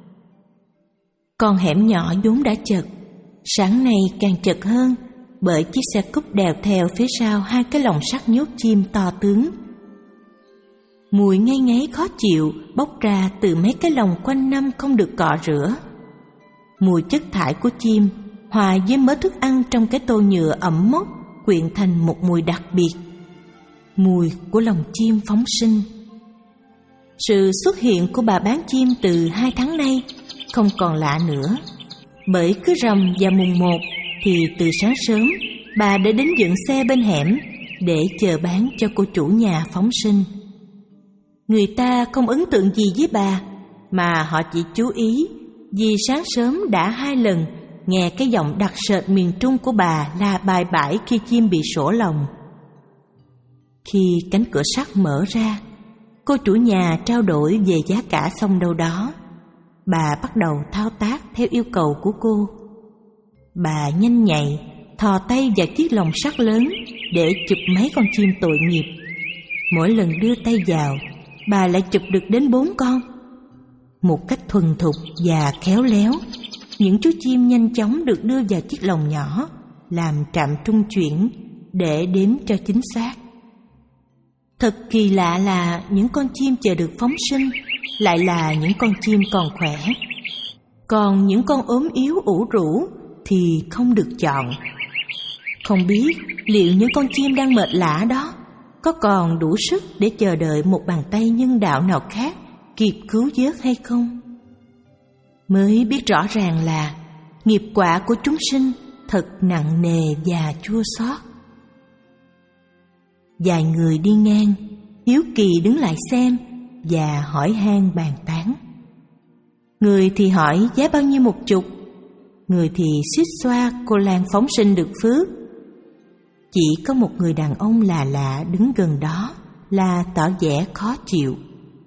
Con hẻm nhỏ vốn đã chật, sáng nay càng chật hơn bởi chiếc xe cúp đèo theo phía sau hai cái lồng sắt nhốt chim to tướng. Mùi ngấy ngấy khó chịu bốc ra từ mấy cái lồng quanh năm không được cọ rửa. Mùi chất thải của chim hòa với mớ thức ăn trong cái tô nhựa ẩm mốc quyện thành một mùi đặc biệt, mùi của lồng chim phóng sinh. Sự xuất hiện của bà bán chim từ hai tháng nay không còn lạ nữa, bởi cứ rằm và mùng một thì từ sáng sớm bà đã đến dựng xe bên hẻm để chờ bán cho cô chủ nhà phóng sinh. Người ta không ấn tượng gì với bà, mà họ chỉ chú ý vì sáng sớm đã hai lần nghe cái giọng đặc sệt miền Trung của bà la bài bãi khi chim bị sổ lồng. Khi cánh cửa sắt mở ra, cô chủ nhà trao đổi về giá cả xong đâu đó, bà bắt đầu thao tác theo yêu cầu của cô. Bà nhanh nhạy thò tay vào chiếc lồng sắt lớn để chụp mấy con chim tội nghiệp. Mỗi lần đưa tay vào, bà lại chụp được đến bốn con. Một cách thuần thục và khéo léo, những chú chim nhanh chóng được đưa vào chiếc lồng nhỏ, làm trạm trung chuyển để đếm cho chính xác. Thật kỳ lạ là những con chim chờ được phóng sinh lại là những con chim còn khỏe, còn những con ốm yếu ủ rũ thì không được chọn. Không biết liệu những con chim đang mệt lả đó có còn đủ sức để chờ đợi một bàn tay nhân đạo nào khác kịp cứu vớt hay không? Mới biết rõ ràng là nghiệp quả của chúng sinh thật nặng nề và chua xót. Vài người đi ngang hiếu kỳ đứng lại xem và hỏi han bàn tán. Người thì hỏi giá bao nhiêu một chục, người thì suýt xoa cô Lan phóng sinh được phước. Chỉ có một người đàn ông là lạ đứng gần đó là tỏ vẻ khó chịu.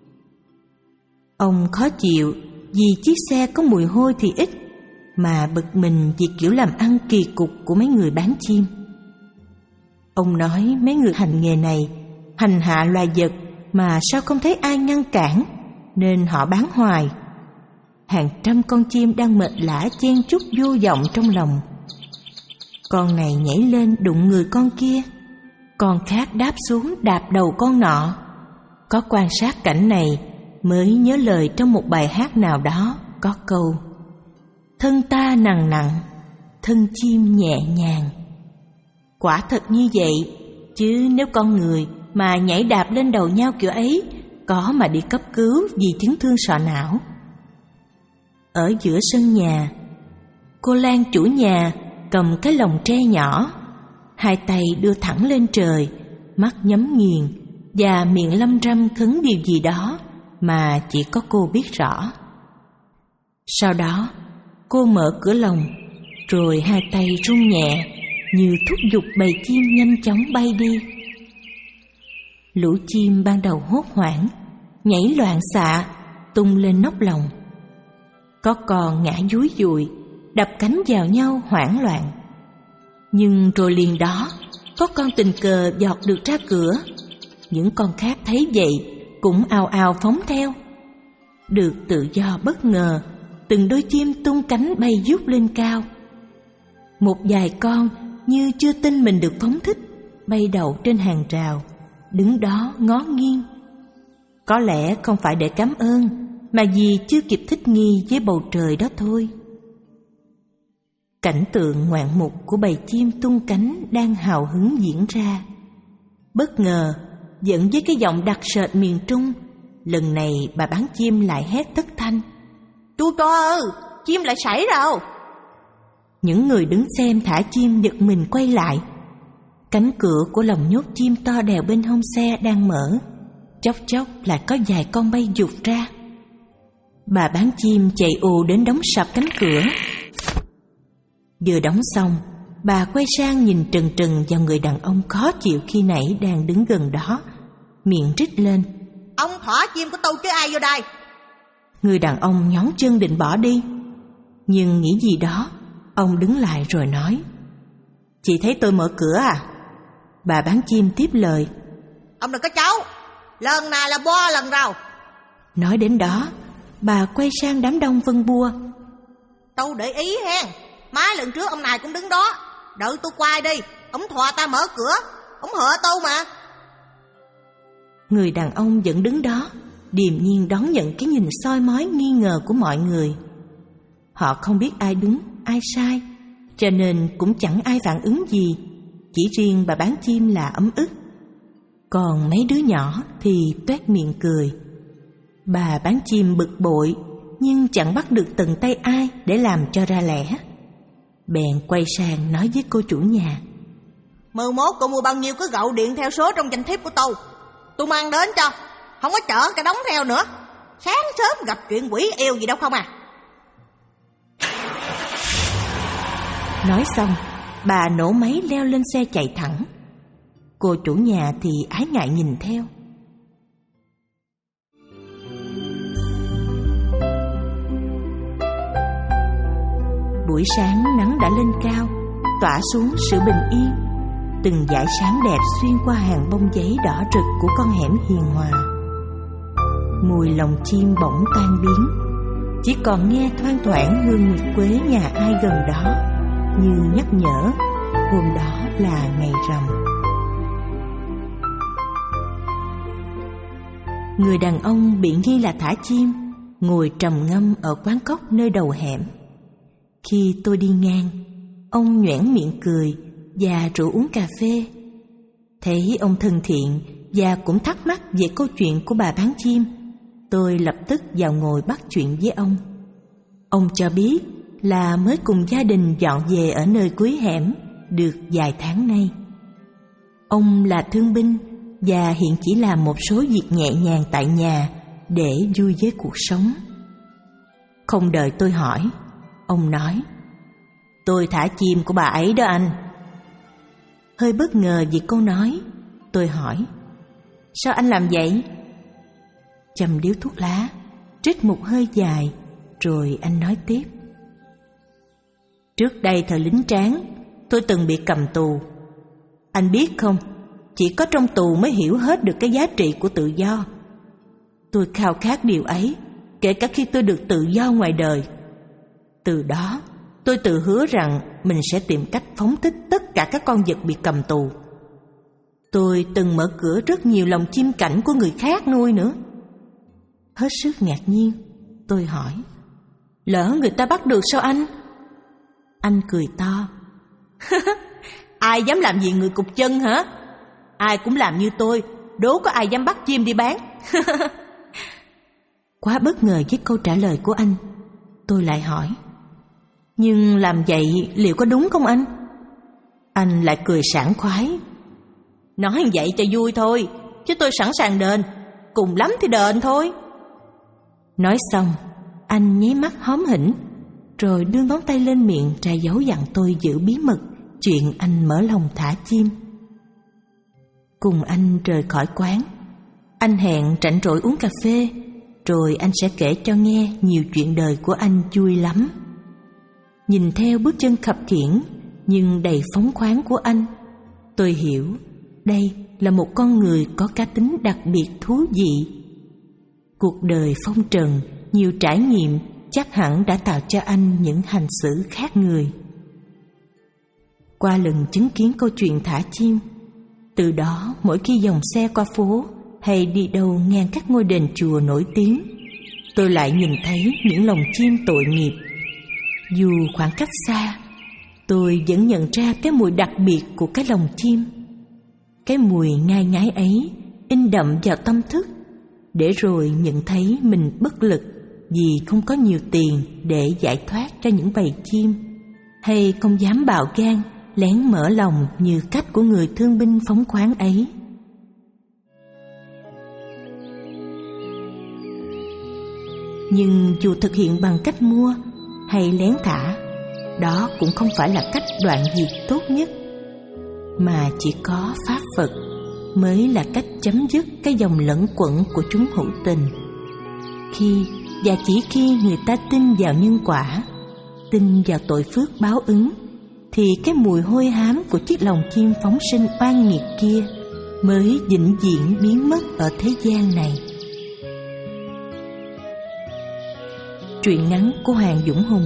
Ông khó chịu vì chiếc xe có mùi hôi thì ít, mà bực mình vì kiểu làm ăn kỳ cục của mấy người bán chim. Ông nói mấy người hành nghề này hành hạ loài vật mà sao không thấy ai ngăn cản, nên họ bán hoài. Hàng trăm con chim đang mệt lả chen chúc vô vọng trong lòng. Con này nhảy lên đụng người con kia, con khác đáp xuống đạp đầu con nọ. Có quan sát cảnh này mới nhớ lời trong một bài hát nào đó có câu: thân ta nặng nặng, thân chim nhẹ nhàng. Quả thật như vậy, chứ nếu con người mà nhảy đạp lên đầu nhau kiểu ấy, có mà đi cấp cứu vì chấn thương sọ não. Ở giữa sân nhà, cô Lan chủ nhà cầm cái lồng tre nhỏ, hai tay đưa thẳng lên trời, mắt nhắm nghiền và miệng lăm răm khấn điều gì đó mà chỉ có cô biết rõ. Sau đó, cô mở cửa lồng, rồi hai tay run nhẹ như thúc giục bầy chim nhanh chóng bay đi. Lũ chim ban đầu hốt hoảng, nhảy loạn xạ, tung lên nóc lồng. Có con ngã dúi dùi, đập cánh vào nhau hoảng loạn. Nhưng rồi liền đó, có con tình cờ giọt được ra cửa. Những con khác thấy vậy cũng ào ào phóng theo. Được tự do bất ngờ, từng đôi chim tung cánh bay vút lên cao. Một vài con như chưa tin mình được phóng thích, bay đậu trên hàng rào, đứng đó ngó nghiêng. Có lẽ không phải để cảm ơn, mà vì chưa kịp thích nghi với bầu trời đó thôi. Cảnh tượng ngoạn mục của bầy chim tung cánh đang hào hứng diễn ra. Bất ngờ, dẫn với cái giọng đặc sệt miền Trung, lần này bà bán chim lại hét thất thanh: "Chú Cho ơi, chim lại xảy rồi!" Những người đứng xem thả chim giật mình quay lại. Cánh cửa của lồng nhốt chim to đèo bên hông xe đang mở. Chốc chốc lại có vài con bay vụt ra. Bà bán chim chạy ù đến đóng sập cánh cửa. Vừa đóng xong, bà quay sang nhìn trừng trừng vào người đàn ông khó chịu khi nãy đang đứng gần đó, miệng rít lên: "Ông thả chim của tôi chứ ai vô đây!" Người đàn ông nhón chân định bỏ đi, nhưng nghĩ gì đó, ông đứng lại rồi nói: "Chị thấy tôi mở cửa à?" Bà bán chim tiếp lời: "Ông đừng có cháu, lần này là bo lần rồi." Nói đến đó, bà quay sang đám đông phân bua: "Tôi để ý hen, má lần trước ông này cũng đứng đó, đợi tôi quay đi, ông thò ta mở cửa, ông hợ tôi mà." Người đàn ông vẫn đứng đó, điềm nhiên đón nhận cái nhìn soi mói nghi ngờ của mọi người. Họ không biết ai đúng, ai sai, cho nên cũng chẳng ai phản ứng gì. Chỉ riêng bà bán chim là ấm ức. Còn mấy đứa nhỏ thì toét miệng cười. Bà bán chim bực bội, nhưng chẳng bắt được tận tay ai để làm cho ra lẽ. Bèn quay sang nói với cô chủ nhà: "Mười mốt cô mua bao nhiêu cứ gậu điện theo số trong danh thiếp của tôi, tôi mang đến cho, không có chở cả đống theo nữa. Sáng sớm gặp chuyện quỷ yêu gì đâu không à." Nói xong, bà nổ máy leo lên xe chạy thẳng. Cô chủ nhà thì ái ngại nhìn theo. Buổi sáng nắng đã lên cao, tỏa xuống sự bình yên. Từng dải sáng đẹp xuyên qua hàng bông giấy đỏ rực của con hẻm hiền hòa. Mùi lòng chim bỗng tan biến, chỉ còn nghe thoang thoảng hương nguyệt quế nhà ai gần đó, như nhắc nhở hôm đó là ngày rằm. Người đàn ông bị nghi là thả chim ngồi trầm ngâm ở quán cóc nơi đầu hẻm. Khi tôi đi ngang, ông nhoẻn miệng cười và rủ uống cà phê. Thấy ông thân thiện và cũng thắc mắc về câu chuyện của bà bán chim, tôi lập tức vào ngồi bắt chuyện với ông. Ông cho biết là mới cùng gia đình dọn về ở nơi cuối hẻm được vài tháng nay. Ông là thương binh và hiện chỉ làm một số việc nhẹ nhàng tại nhà để vui với cuộc sống. Không đợi tôi hỏi, ông nói: "Tôi thả chim của bà ấy đó anh." Hơi bất ngờ vì câu nói, tôi hỏi: "Sao anh làm vậy?" Châm điếu thuốc lá, trích một hơi dài, rồi anh nói tiếp: "Trước đây thời lính tráng, tôi từng bị cầm tù. Anh biết không, chỉ có trong tù mới hiểu hết được cái giá trị của tự do. Tôi khao khát điều ấy, kể cả khi tôi được tự do ngoài đời. Từ đó, tôi tự hứa rằng mình sẽ tìm cách phóng thích tất cả các con vật bị cầm tù. Tôi từng mở cửa rất nhiều lồng chim cảnh của người khác nuôi nữa." Hết sức ngạc nhiên, tôi hỏi: "Lỡ người ta bắt được sao anh?" Anh cười to: "Ai dám làm gì người cụt chân hả? Ai cũng làm như tôi, đố có ai dám bắt chim đi bán." Quá bất ngờ với câu trả lời của anh, tôi lại hỏi: "Nhưng làm vậy liệu có đúng không anh?" Anh lại cười sảng khoái: "Nói vậy cho vui thôi, chứ tôi sẵn sàng đền, cùng lắm thì đền thôi." Nói xong, anh nháy mắt hóm hỉnh, rồi đưa ngón tay lên miệng ra dấu dặn tôi giữ bí mật chuyện anh mở lồng thả chim. Cùng anh rời khỏi quán, anh hẹn rảnh rỗi uống cà phê, rồi anh sẽ kể cho nghe nhiều chuyện đời của anh vui lắm. Nhìn theo bước chân khập khiễng nhưng đầy phóng khoáng của anh, tôi hiểu đây là một con người có cá tính đặc biệt thú vị. Cuộc đời phong trần, nhiều trải nghiệm chắc hẳn đã tạo cho anh những hành xử khác người. Qua lần chứng kiến câu chuyện thả chim, từ đó mỗi khi dòng xe qua phố hay đi đâu ngang các ngôi đền chùa nổi tiếng, tôi lại nhìn thấy những lồng chim tội nghiệp. Dù khoảng cách xa, tôi vẫn nhận ra cái mùi đặc biệt của cái lồng chim. Cái mùi ngai ngái ấy in đậm vào tâm thức, để rồi nhận thấy mình bất lực vì không có nhiều tiền để giải thoát cho những bầy chim, hay không dám bạo gan lén mở lòng như cách của người thương binh phóng khoáng ấy. Nhưng dù thực hiện bằng cách mua hay lén thả, đó cũng không phải là cách đoạn diệt tốt nhất, mà chỉ có Pháp Phật mới là cách chấm dứt cái dòng lẫn quẩn của chúng hữu tình. Khi và chỉ khi người ta tin vào nhân quả, tin vào tội phước báo ứng, thì cái mùi hôi hám của chiếc lồng chim phóng sinh oan nghiệt kia mới vĩnh viễn biến mất ở thế gian này. Truyện ngắn của Hoàng Dũng Hùng.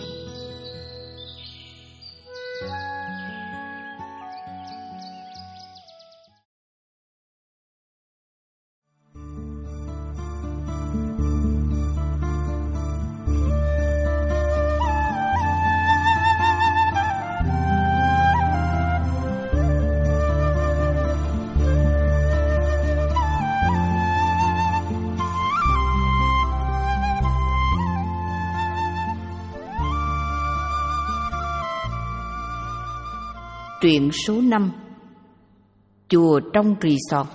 Truyện số năm. Chùa trong resort.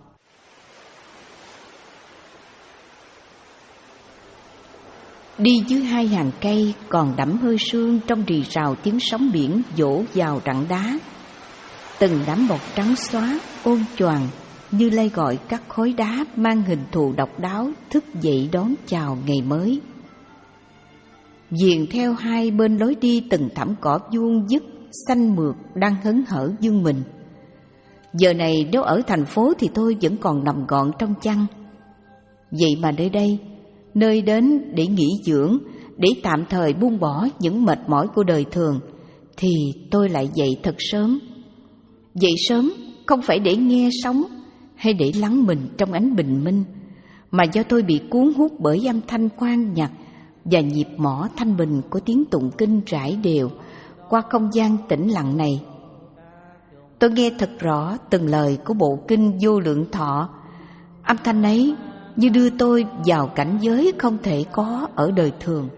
Đi dưới hai hàng cây còn đẫm hơi sương, trong rì rào tiếng sóng biển vỗ vào rặng đá. Từng đám bọt trắng xóa ôm choàng như lay gọi các khối đá mang hình thù độc đáo thức dậy đón chào ngày mới. Viền theo hai bên lối đi từng thảm cỏ vuông vức xanh mượt đang hớn hở dương mình. Giờ này nếu ở thành phố thì tôi vẫn còn nằm gọn trong chăn. Vậy mà nơi đây, nơi đến để nghỉ dưỡng, để tạm thời buông bỏ những mệt mỏi của đời thường, thì tôi lại dậy thật sớm. Dậy sớm không phải để nghe sóng hay để lắng mình trong ánh bình minh, mà do tôi bị cuốn hút bởi âm thanh khoan nhạc và nhịp mõ thanh bình của tiếng tụng kinh rải đều qua không gian tĩnh lặng này. Tôi nghe thật rõ từng lời của bộ kinh Vô Lượng Thọ. Âm thanh ấy như đưa tôi vào cảnh giới không thể có ở đời thường.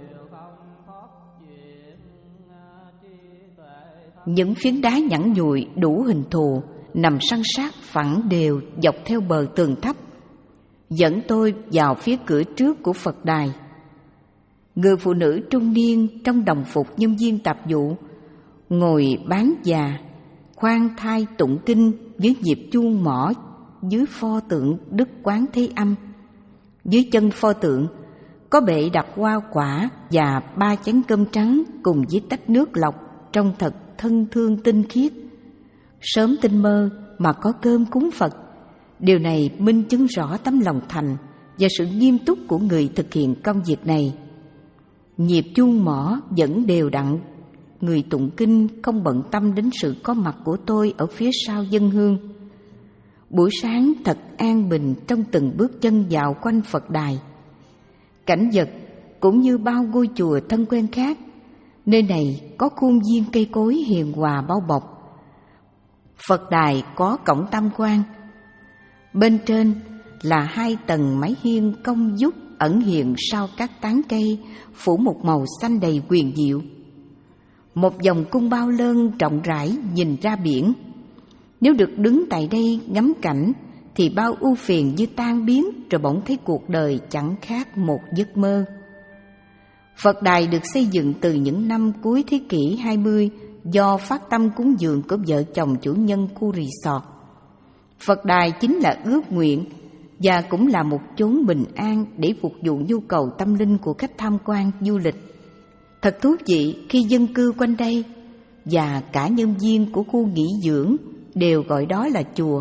Những phiến đá nhẵn nhụi đủ hình thù nằm san sát phẳng đều dọc theo bờ tường thấp, dẫn tôi vào phía cửa trước của Phật đài. Người phụ nữ trung niên trong đồng phục nhân viên tạp vụ ngồi bán già, khoan thai tụng kinh với nhịp chuông mõ dưới pho tượng Đức Quán Thế Âm. Dưới chân pho tượng có bệ đặt hoa quả và ba chén cơm trắng cùng với tách nước lọc trông thật thân thương tinh khiết. Sớm tinh mơ mà có cơm cúng Phật, điều này minh chứng rõ tấm lòng thành và sự nghiêm túc của người thực hiện công việc này. Nhịp chuông mõ vẫn đều đặn, người tụng kinh không bận tâm đến sự có mặt của tôi ở phía sau dân hương. Buổi sáng thật an bình trong từng bước chân dạo quanh Phật đài. Cảnh vật cũng như bao ngôi chùa thân quen khác, nơi này có khuôn viên cây cối hiền hòa bao bọc. Phật đài có cổng tam quan, bên trên là hai tầng mái hiên cong vút ẩn hiện sau các tán cây phủ một màu xanh đầy huyền diệu. Một vòng cung bao lơn rộng rãi nhìn ra biển. Nếu được đứng tại đây ngắm cảnh thì bao ưu phiền như tan biến, rồi bỗng thấy cuộc đời chẳng khác một giấc mơ. Phật đài được xây dựng từ những năm cuối thế kỷ hai mươi do phát tâm cúng dường của vợ chồng chủ nhân khu resort. Phật đài chính là ước nguyện và cũng là một chốn bình an để phục vụ nhu cầu tâm linh của khách tham quan du lịch. Thật thú vị khi dân cư quanh đây và cả nhân viên của khu nghỉ dưỡng đều gọi đó là chùa.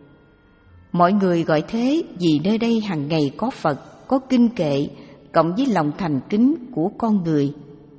Mọi người gọi thế vì nơi đây hàng ngày có Phật, có kinh kệ, cộng với lòng thành kính của con người.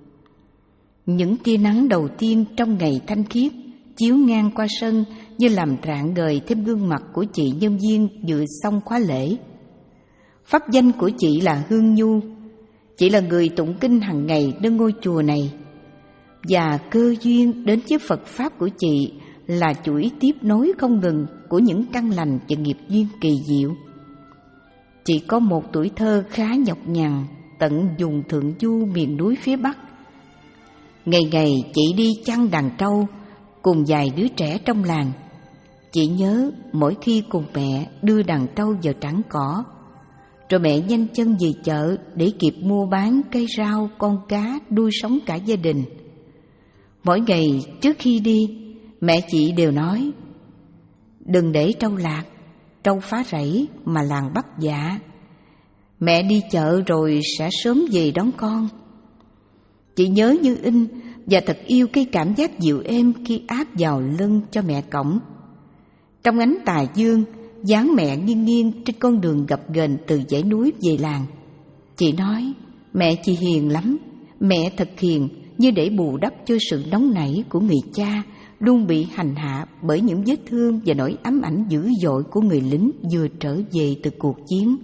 Những tia nắng đầu tiên trong ngày thanh khiết chiếu ngang qua sân như làm rạng ngời thêm gương mặt của chị nhân viên vừa xong khóa lễ. Pháp danh của chị là Hương Nhu. Chị là người tụng kinh hàng ngày nơi ngôi chùa này, và cơ duyên đến với Phật Pháp của chị là chuỗi tiếp nối không ngừng của những căn lành và nghiệp duyên kỳ diệu. Chị có một tuổi thơ khá nhọc nhằn tận vùng thượng du miền núi phía Bắc. Ngày ngày chị đi chăn đàn trâu cùng vài đứa trẻ trong làng. Chị nhớ mỗi khi cùng mẹ đưa đàn trâu vào trảng cỏ, rồi mẹ nhanh chân về chợ để kịp mua bán cây rau, con cá nuôi sống cả gia đình. Mỗi ngày trước khi đi, mẹ chị đều nói: đừng để trâu lạc, trâu phá rẫy mà làng bắt dạ. Mẹ đi chợ rồi sẽ sớm về đón con. Chị nhớ như in và thật yêu cái cảm giác dịu êm khi áp vào lưng cho mẹ cõng. Trong ánh tà dương, dáng mẹ nghiêng nghiêng trên con đường gập ghềnh từ dãy núi về làng. Chị nói mẹ chị hiền lắm, mẹ thật hiền, như để bù đắp cho sự nóng nảy của người cha luôn bị hành hạ bởi những vết thương và nỗi ám ảnh dữ dội của người lính vừa trở về từ cuộc chiến.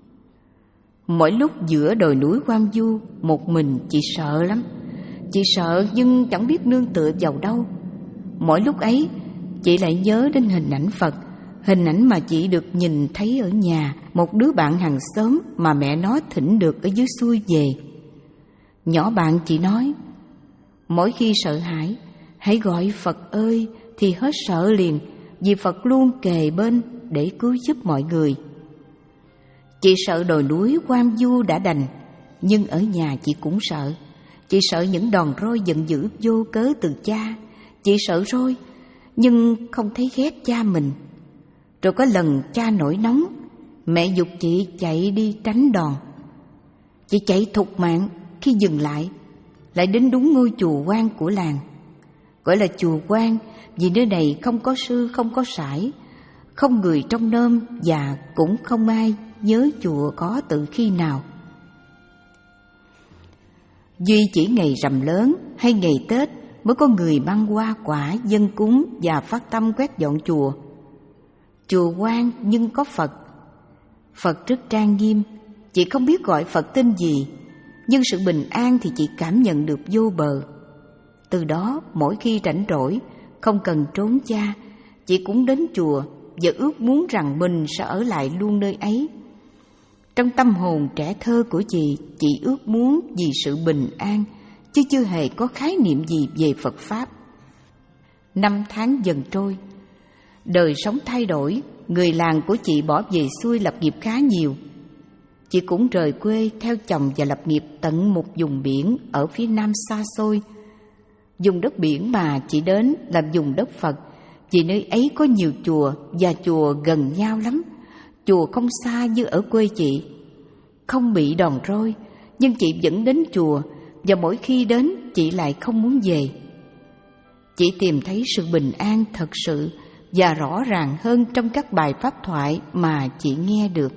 Mỗi lúc giữa đồi núi hoang vu, một mình chị sợ lắm. Chị sợ nhưng chẳng biết nương tựa vào đâu. Mỗi lúc ấy, chị lại nhớ đến hình ảnh Phật, hình ảnh mà chị được nhìn thấy ở nhà một đứa bạn hàng xóm mà mẹ nó thỉnh được ở dưới xuôi về. Nhỏ bạn chị nói: mỗi khi sợ hãi, hãy gọi Phật ơi thì hết sợ liền, vì Phật luôn kề bên để cứu giúp mọi người. Chị sợ đồi núi hoang vu đã đành, nhưng ở nhà chị cũng sợ. Chị sợ những đòn roi giận dữ vô cớ từ cha. Chị sợ roi nhưng không thấy ghét cha mình. Rồi có lần cha nổi nóng, mẹ giục chị chạy đi tránh đòn. Chị chạy thục mạng, khi dừng lại lại đến đúng ngôi chùa quan của làng. Gọi là chùa quan vì nơi này không có sư, không có sải, không người trong nôm, và cũng không ai nhớ chùa có từ khi nào. Duy chỉ ngày rằm lớn hay ngày Tết mới có người mang hoa quả dâng cúng và phát tâm quét dọn chùa. Chùa quan nhưng có Phật. Phật rất trang nghiêm. Chị không biết gọi Phật tên gì, nhưng sự bình an thì chị cảm nhận được vô bờ. Từ đó mỗi khi rảnh rỗi, không cần trốn cha, chị cũng đến chùa và ước muốn rằng mình sẽ ở lại luôn nơi ấy. Trong tâm hồn trẻ thơ của chị, chị ước muốn vì sự bình an, chứ chưa hề có khái niệm gì về Phật Pháp. Năm tháng dần trôi, đời sống thay đổi, người làng của chị bỏ về xuôi lập nghiệp khá nhiều. Chị cũng rời quê theo chồng và lập nghiệp tận một vùng biển ở phía nam xa xôi. Vùng đất biển mà chị đến là vùng đất Phật, vì nơi ấy có nhiều chùa và chùa gần nhau lắm. Chùa không xa như ở quê chị, không bị đòn roi, nhưng chị vẫn đến chùa, và mỗi khi đến chị lại không muốn về. Chị tìm thấy sự bình an thật sự và rõ ràng hơn trong các bài pháp thoại mà chị nghe được.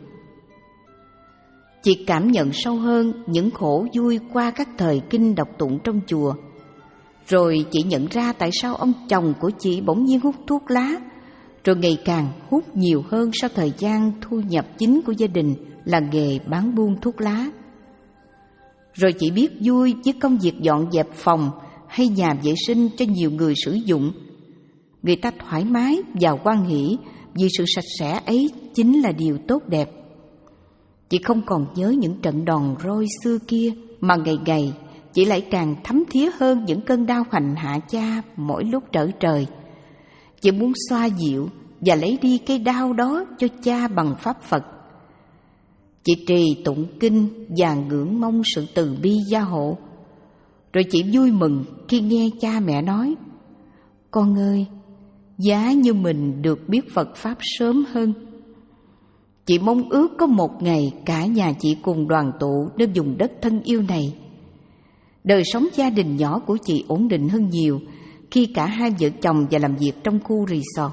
Chị cảm nhận sâu hơn những khổ vui qua các thời kinh đọc tụng trong chùa. Rồi chị nhận ra tại sao ông chồng của chị bỗng nhiên hút thuốc lá, rồi ngày càng hút nhiều hơn sau thời gian thu nhập chính của gia đình là nghề bán buôn thuốc lá. Rồi chị biết vui với công việc dọn dẹp phòng hay nhà vệ sinh cho nhiều người sử dụng. Người ta thoải mái và hoan hỷ vì sự sạch sẽ ấy chính là điều tốt đẹp. Chị không còn nhớ những trận đòn roi xưa kia, mà ngày ngày chị lại càng thấm thía hơn những cơn đau hành hạ cha mỗi lúc trở trời. Chị muốn xoa dịu và lấy đi cái đau đó cho cha bằng pháp Phật. Chị trì tụng kinh và ngưỡng mong sự từ bi gia hộ. Rồi chị vui mừng khi nghe cha mẹ nói: "Con ơi, giá như mình được biết Phật Pháp sớm hơn." Chị mong ước có một ngày cả nhà chị cùng đoàn tụ nơi vùng đất thân yêu này. Đời sống gia đình nhỏ của chị ổn định hơn nhiều khi cả hai vợ chồng và làm việc trong khu resort.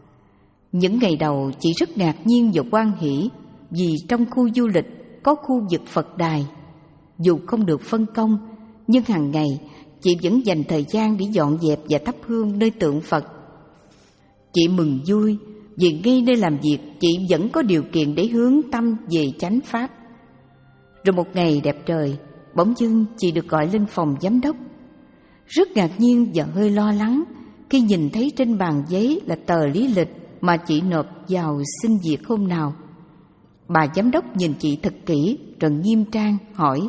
Những ngày đầu chị rất ngạc nhiên và hoan hỷ vì trong khu du lịch có khu vực Phật đài. Dù không được phân công, nhưng hàng ngày chị vẫn dành thời gian để dọn dẹp và thắp hương nơi tượng Phật. Chị mừng vui vì ngay nơi làm việc chị vẫn có điều kiện để hướng tâm về chánh pháp. Rồi một ngày đẹp trời, bỗng dưng chị được gọi lên phòng giám đốc. Rất ngạc nhiên và hơi lo lắng khi nhìn thấy trên bàn giấy là tờ lý lịch mà chị nộp vào xin việc hôm nào. Bà giám đốc nhìn chị thật kỹ rồi nghiêm trang hỏi: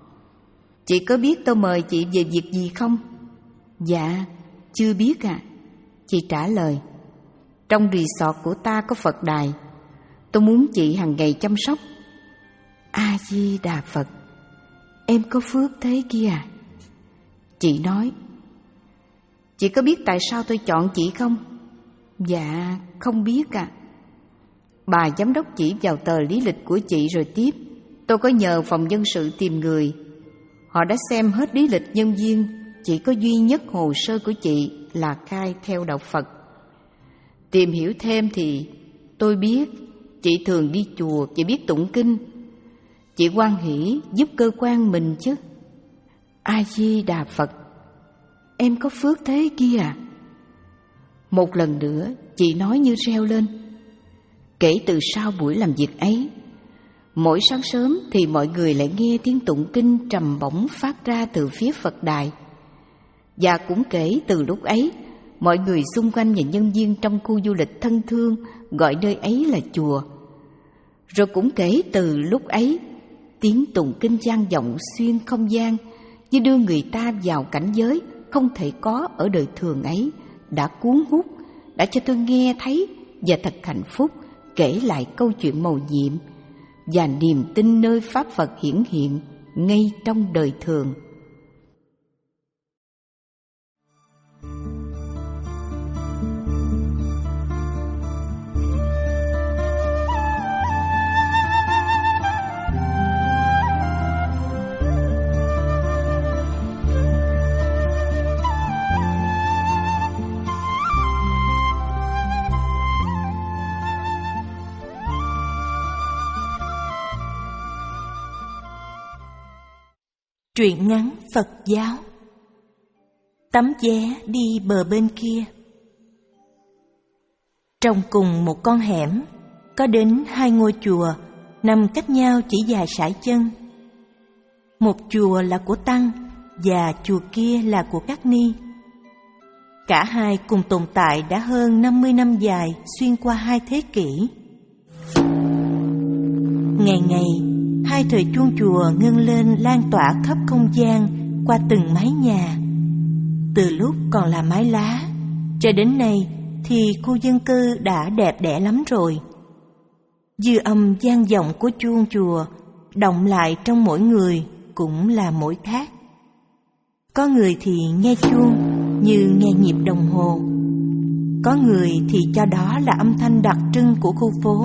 "Chị có biết tôi mời chị về việc gì không?" "Dạ, chưa biết à." Chị trả lời. "Trong resort của ta có Phật đài, tôi muốn chị hàng ngày chăm sóc." "A Di Đà Phật, em có phước thế kia à?" Chị nói. "Chị có biết tại sao tôi chọn chị không?" "Dạ, không biết à." Bà giám đốc chỉ vào tờ lý lịch của chị rồi tiếp: "Tôi có nhờ phòng nhân sự tìm người. Họ đã xem hết lý lịch nhân viên, chỉ có duy nhất hồ sơ của chị là khai theo đạo Phật. Tìm hiểu thêm thì tôi biết chị thường đi chùa và biết tụng kinh. Chị hoan hỷ giúp cơ quan mình chứ." "A Di Đà Phật, em có phước thế kia à?" Một lần nữa chị nói như reo lên. Kể từ sau buổi làm việc ấy, mỗi sáng sớm thì mọi người lại nghe tiếng tụng kinh trầm bổng phát ra từ phía Phật đài. Và cũng kể từ lúc ấy, mọi người xung quanh và nhân viên trong khu du lịch thân thương gọi nơi ấy là chùa. Rồi cũng kể từ lúc ấy, tiếng tụng kinh vang vọng xuyên không gian như đưa người ta vào cảnh giới không thể có ở đời thường ấy, đã cuốn hút, đã cho tôi nghe thấy và thật hạnh phúc kể lại câu chuyện mầu nhiệm và niềm tin nơi Pháp Phật hiển hiện ngay trong đời thường. Truyện ngắn Phật giáo. Tấm vé đi bờ bên kia. Trong cùng một con hẻm, có đến hai ngôi chùa nằm cách nhau chỉ vài sải chân. Một chùa là của tăng và chùa kia là của các ni. Cả hai cùng tồn tại đã hơn năm mươi năm dài xuyên qua hai thế kỷ. Ngày ngày, hai thời chuông chùa ngân lên lan tỏa khắp không gian qua từng mái nhà. Từ lúc còn là mái lá, cho đến nay thì khu dân cư đã đẹp đẽ lắm rồi. Dư âm vang vọng của chuông chùa động lại trong mỗi người cũng là mỗi khác. Có người thì nghe chuông như nghe nhịp đồng hồ, có người thì cho đó là âm thanh đặc trưng của khu phố.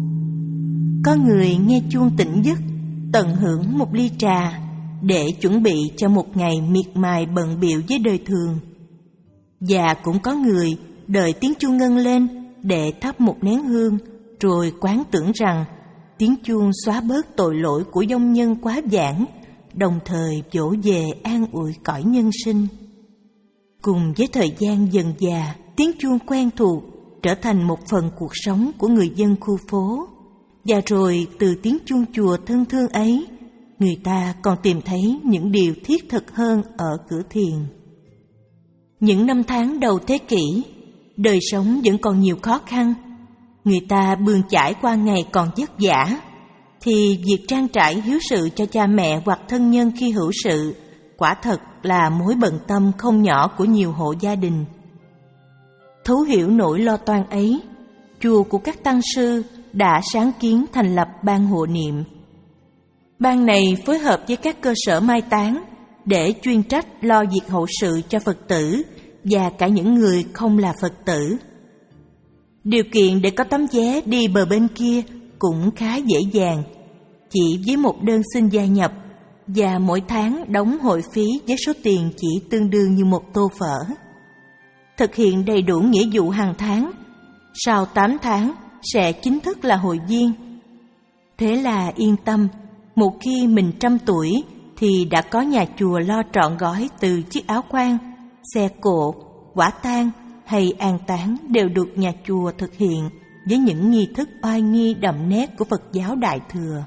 Có người nghe chuông tỉnh giấc, tận hưởng một ly trà để chuẩn bị cho một ngày miệt mài bận bịu với đời thường. Và cũng có người đợi tiếng chuông ngân lên để thắp một nén hương, rồi quán tưởng rằng tiếng chuông xóa bớt tội lỗi của vong nhân quá vãng, đồng thời dỗ về an ủi cõi nhân sinh. Cùng với thời gian dần dà, tiếng chuông quen thuộc trở thành một phần cuộc sống của người dân khu phố. Và rồi từ tiếng chuông chùa thân thương ấy, người ta còn tìm thấy những điều thiết thực hơn ở cửa thiền. Những năm tháng đầu thế kỷ, đời sống vẫn còn nhiều khó khăn. Người ta bươn chải qua ngày còn vất vả, thì việc trang trải hiếu sự cho cha mẹ hoặc thân nhân khi hữu sự quả thật là mối bận tâm không nhỏ của nhiều hộ gia đình. Thấu hiểu nỗi lo toan ấy, chùa của các tăng sư đã sáng kiến thành lập ban hộ niệm. Ban này phối hợp với các cơ sở mai táng để chuyên trách lo việc hậu sự cho Phật tử và cả những người không là Phật tử. Điều kiện để có tấm vé đi bờ bên kia cũng khá dễ dàng, chỉ với một đơn xin gia nhập và mỗi tháng đóng hội phí với số tiền chỉ tương đương như một tô phở. Thực hiện đầy đủ nghĩa vụ hàng tháng, sau tám tháng sẽ chính thức là hội viên. Thế là yên tâm, một khi mình trăm tuổi thì đã có nhà chùa lo trọn gói từ chiếc áo quan, xe cộ, quả tang hay an táng đều được nhà chùa thực hiện với những nghi thức oai nghi đậm nét của Phật giáo Đại Thừa.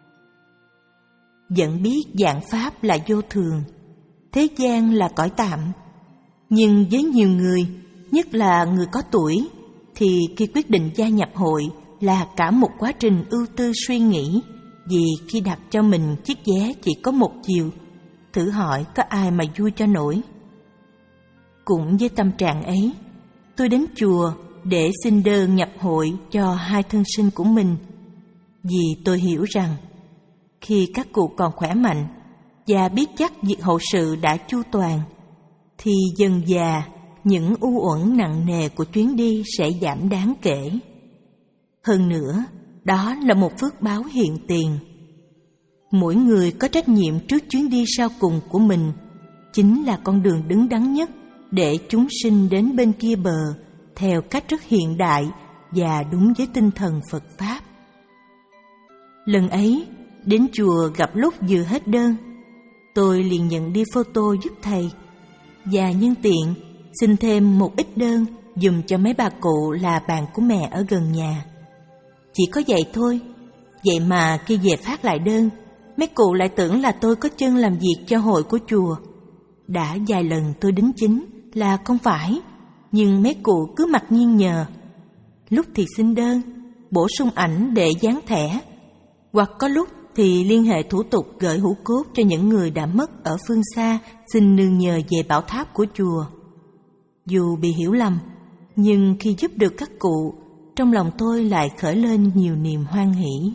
Vẫn biết vạn pháp là vô thường, thế gian là cõi tạm. Nhưng với nhiều người, nhất là người có tuổi, thì khi quyết định gia nhập hội là cả một quá trình ưu tư suy nghĩ. Vì khi đặt cho mình chiếc vé chỉ có một chiều, thử hỏi có ai mà vui cho nổi. Cũng với tâm trạng ấy, tôi đến chùa để xin đơn nhập hội cho hai thân sinh của mình. Vì tôi hiểu rằng, khi các cụ còn khỏe mạnh và biết chắc việc hậu sự đã chu toàn, thì dần dà những u uẩn nặng nề của chuyến đi sẽ giảm đáng kể. Hơn nữa, đó là một phước báo hiện tiền. Mỗi người có trách nhiệm trước chuyến đi sau cùng của mình, chính là con đường đứng đắn nhất để chúng sinh đến bên kia bờ theo cách rất hiện đại và đúng với tinh thần Phật Pháp. Lần ấy, đến chùa gặp lúc vừa hết đơn, tôi liền nhận đi photo giúp thầy và nhân tiện xin thêm một ít đơn dùm cho mấy bà cụ là bạn của mẹ ở gần nhà. Chỉ có vậy thôi, vậy mà khi về phát lại đơn, mấy cụ lại tưởng là tôi có chân làm việc cho hội của chùa. Đã vài lần tôi đính chính là không phải, nhưng mấy cụ cứ mặc nhiên nhờ. Lúc thì xin đơn, bổ sung ảnh để dán thẻ, hoặc có lúc thì liên hệ thủ tục gửi hũ cốt cho những người đã mất ở phương xa xin nương nhờ về bảo tháp của chùa. Dù bị hiểu lầm, nhưng khi giúp được các cụ, trong lòng tôi lại khởi lên nhiều niềm hoan hỷ.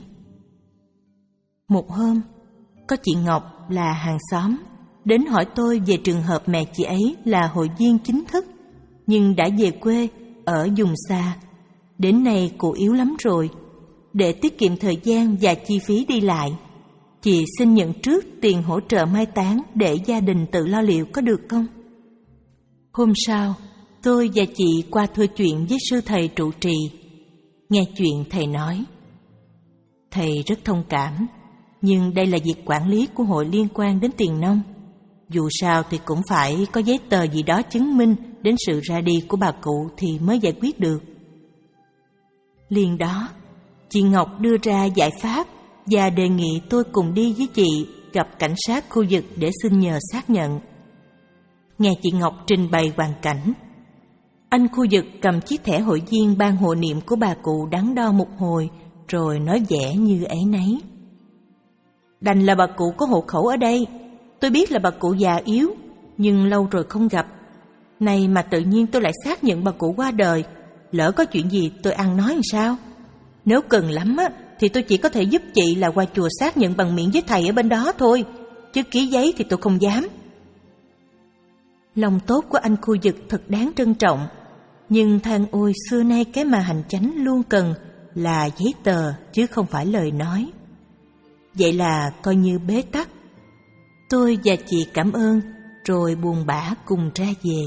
Một hôm, có chị Ngọc là hàng xóm đến hỏi tôi về trường hợp mẹ chị ấy là hội viên chính thức, nhưng đã về quê ở vùng xa. Đến nay cụ yếu lắm rồi. Để tiết kiệm thời gian và chi phí đi lại, chị xin nhận trước tiền hỗ trợ mai táng để gia đình tự lo liệu có được không? Hôm sau, tôi và chị qua thưa chuyện với sư thầy trụ trì. Nghe chuyện thầy nói, thầy rất thông cảm, nhưng đây là việc quản lý của hội liên quan đến tiền nông. Dù sao thì cũng phải có giấy tờ gì đó chứng minh đến sự ra đi của bà cụ thì mới giải quyết được. Liền đó, chị Ngọc đưa ra giải pháp và đề nghị tôi cùng đi với chị gặp cảnh sát khu vực để xin nhờ xác nhận. Nghe chị Ngọc trình bày hoàn cảnh, Anh Khu Dực cầm chiếc thẻ hội viên ban hộ niệm của bà cụ đắn đo một hồi, rồi nói vẻ như áy náy. Đành là bà cụ có hộ khẩu ở đây. Tôi biết là bà cụ già yếu, nhưng lâu rồi không gặp. Nay mà tự nhiên tôi lại xác nhận bà cụ qua đời, lỡ có chuyện gì tôi ăn nói làm sao? Nếu cần lắm á, thì tôi chỉ có thể giúp chị là qua chùa xác nhận bằng miệng với thầy ở bên đó thôi, chứ ký giấy thì tôi không dám. Lòng tốt của anh Khu Dực thật đáng trân trọng, nhưng than ôi xưa nay cái mà hành chánh luôn cần là giấy tờ chứ không phải lời nói. Vậy là coi như bế tắc. Tôi và chị cảm ơn, rồi buồn bã cùng ra về.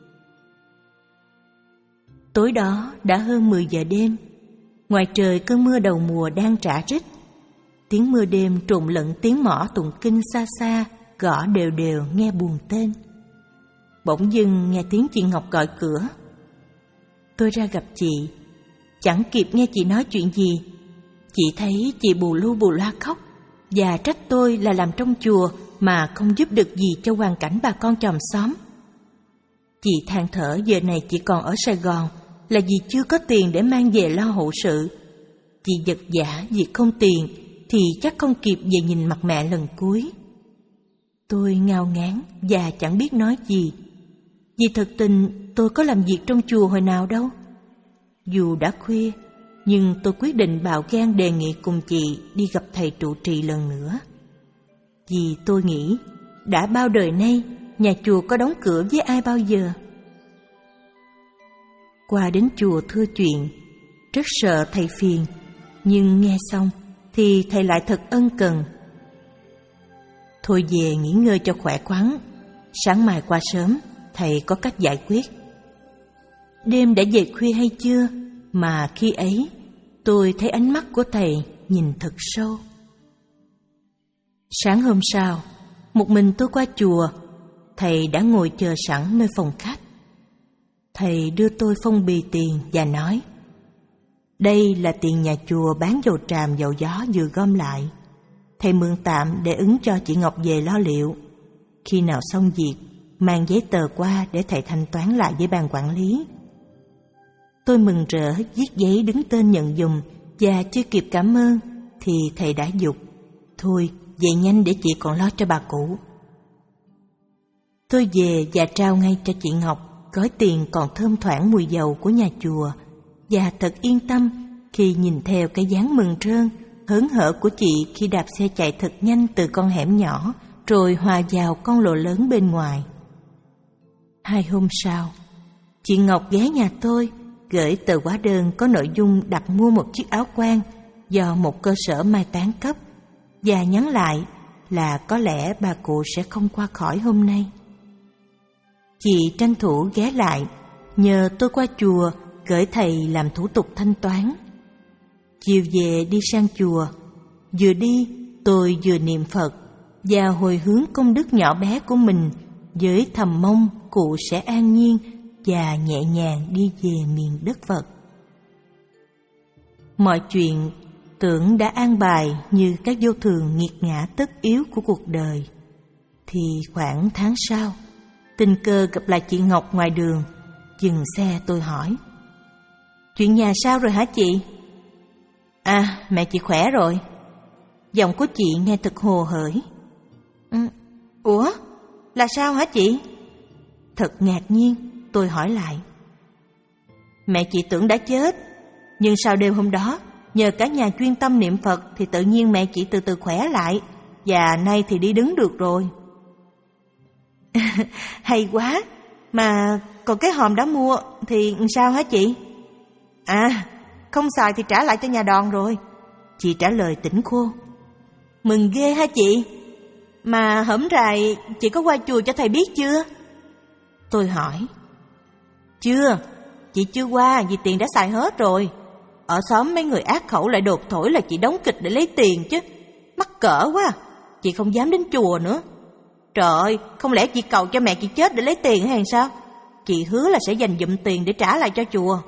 Tối đó đã hơn mười giờ đêm. Ngoài trời cơn mưa đầu mùa đang rã rít. Tiếng mưa đêm trộn lẫn tiếng mõ tụng kinh xa xa, gõ đều đều nghe buồn tên. Bỗng dưng nghe tiếng chị Ngọc gọi cửa. Tôi ra gặp chị. Chẳng kịp nghe chị nói chuyện gì, chị thấy chị bù lu bù loa khóc và trách tôi là làm trong chùa mà không giúp được gì cho hoàn cảnh bà con chòm xóm. Chị than thở giờ này chị còn ở Sài Gòn là vì chưa có tiền để mang về lo hậu sự. Chị giật giả vì không tiền thì chắc không kịp về nhìn mặt mẹ lần cuối. Tôi ngao ngán và chẳng biết nói gì, vì thực tình tôi có làm việc trong chùa hồi nào đâu. Dù đã khuya, nhưng tôi quyết định bạo gan đề nghị cùng chị đi gặp thầy trụ trì lần nữa. Vì tôi nghĩ, đã bao đời nay, nhà chùa có đóng cửa với ai bao giờ. Qua đến chùa thưa chuyện, rất sợ thầy phiền, nhưng nghe xong thì thầy lại thật ân cần. Thôi về nghỉ ngơi cho khỏe khoắn, sáng mai qua sớm, thầy có cách giải quyết. Đêm đã về khuya hay chưa, mà khi ấy tôi thấy ánh mắt của thầy nhìn thật sâu. Sáng hôm sau, một mình tôi qua chùa, thầy đã ngồi chờ sẵn nơi phòng khách. Thầy đưa tôi phong bì tiền và nói: đây là tiền nhà chùa bán dầu tràm dầu gió vừa gom lại. Thầy mượn tạm để ứng cho chị Ngọc về lo liệu. Khi nào xong việc, mang giấy tờ qua để thầy thanh toán lại với ban quản lý. Tôi mừng rỡ viết giấy đứng tên nhận giùm, và chưa kịp cảm ơn thì thầy đã giục: thôi về nhanh để chị còn lo cho bà cụ. Tôi về và trao ngay cho chị Ngọc gói tiền còn thơm thoảng mùi dầu của nhà chùa, và thật yên tâm khi nhìn theo cái dáng mừng rơn, hớn hở của chị khi đạp xe chạy thật nhanh từ con hẻm nhỏ rồi hòa vào con lộ lớn bên ngoài. Hai hôm sau, chị Ngọc ghé nhà tôi gửi tờ hóa đơn có nội dung đặt mua một chiếc áo quan do một cơ sở mai táng cấp, và nhắn lại là có lẽ bà cụ sẽ không qua khỏi hôm nay. Chị tranh thủ ghé lại nhờ tôi qua chùa gửi thầy làm thủ tục thanh toán. Chiều về đi sang chùa, vừa đi tôi vừa niệm Phật và hồi hướng công đức nhỏ bé của mình, với thầm mong cụ sẽ an nhiên và nhẹ nhàng đi về miền đất Phật. Mọi chuyện tưởng đã an bài như các vô thường nghiệt ngã tất yếu của cuộc đời, thì khoảng tháng sau, tình cờ gặp lại chị Ngọc ngoài đường. Dừng xe tôi hỏi: chuyện nhà sao rồi hả chị? À, mẹ chị khỏe rồi. Giọng của chị nghe thật hồ hởi. Ừ, ủa, là sao hả chị? Thật ngạc nhiên, tôi hỏi lại. Mẹ chị tưởng đã chết, nhưng sau đêm hôm đó, nhờ cả nhà chuyên tâm niệm Phật thì tự nhiên mẹ chị từ từ khỏe lại, và nay thì đi đứng được rồi. Hay quá, mà còn cái hòm đã mua thì sao hả chị? À, không xài thì trả lại cho nhà đòn rồi. Chị trả lời tỉnh khô. Mừng ghê hả chị? Mà hổm rày chị có qua chùa cho thầy biết chưa? Tôi hỏi. Chưa, chị chưa qua vì tiền đã xài hết rồi. Ở xóm mấy người ác khẩu lại đột thổi là chị đóng kịch để lấy tiền chứ. Mắc cỡ quá, chị không dám đến chùa nữa. Trời ơi, không lẽ chị cầu cho mẹ chị chết để lấy tiền hay sao? Chị hứa là sẽ dành dụm tiền để trả lại cho chùa.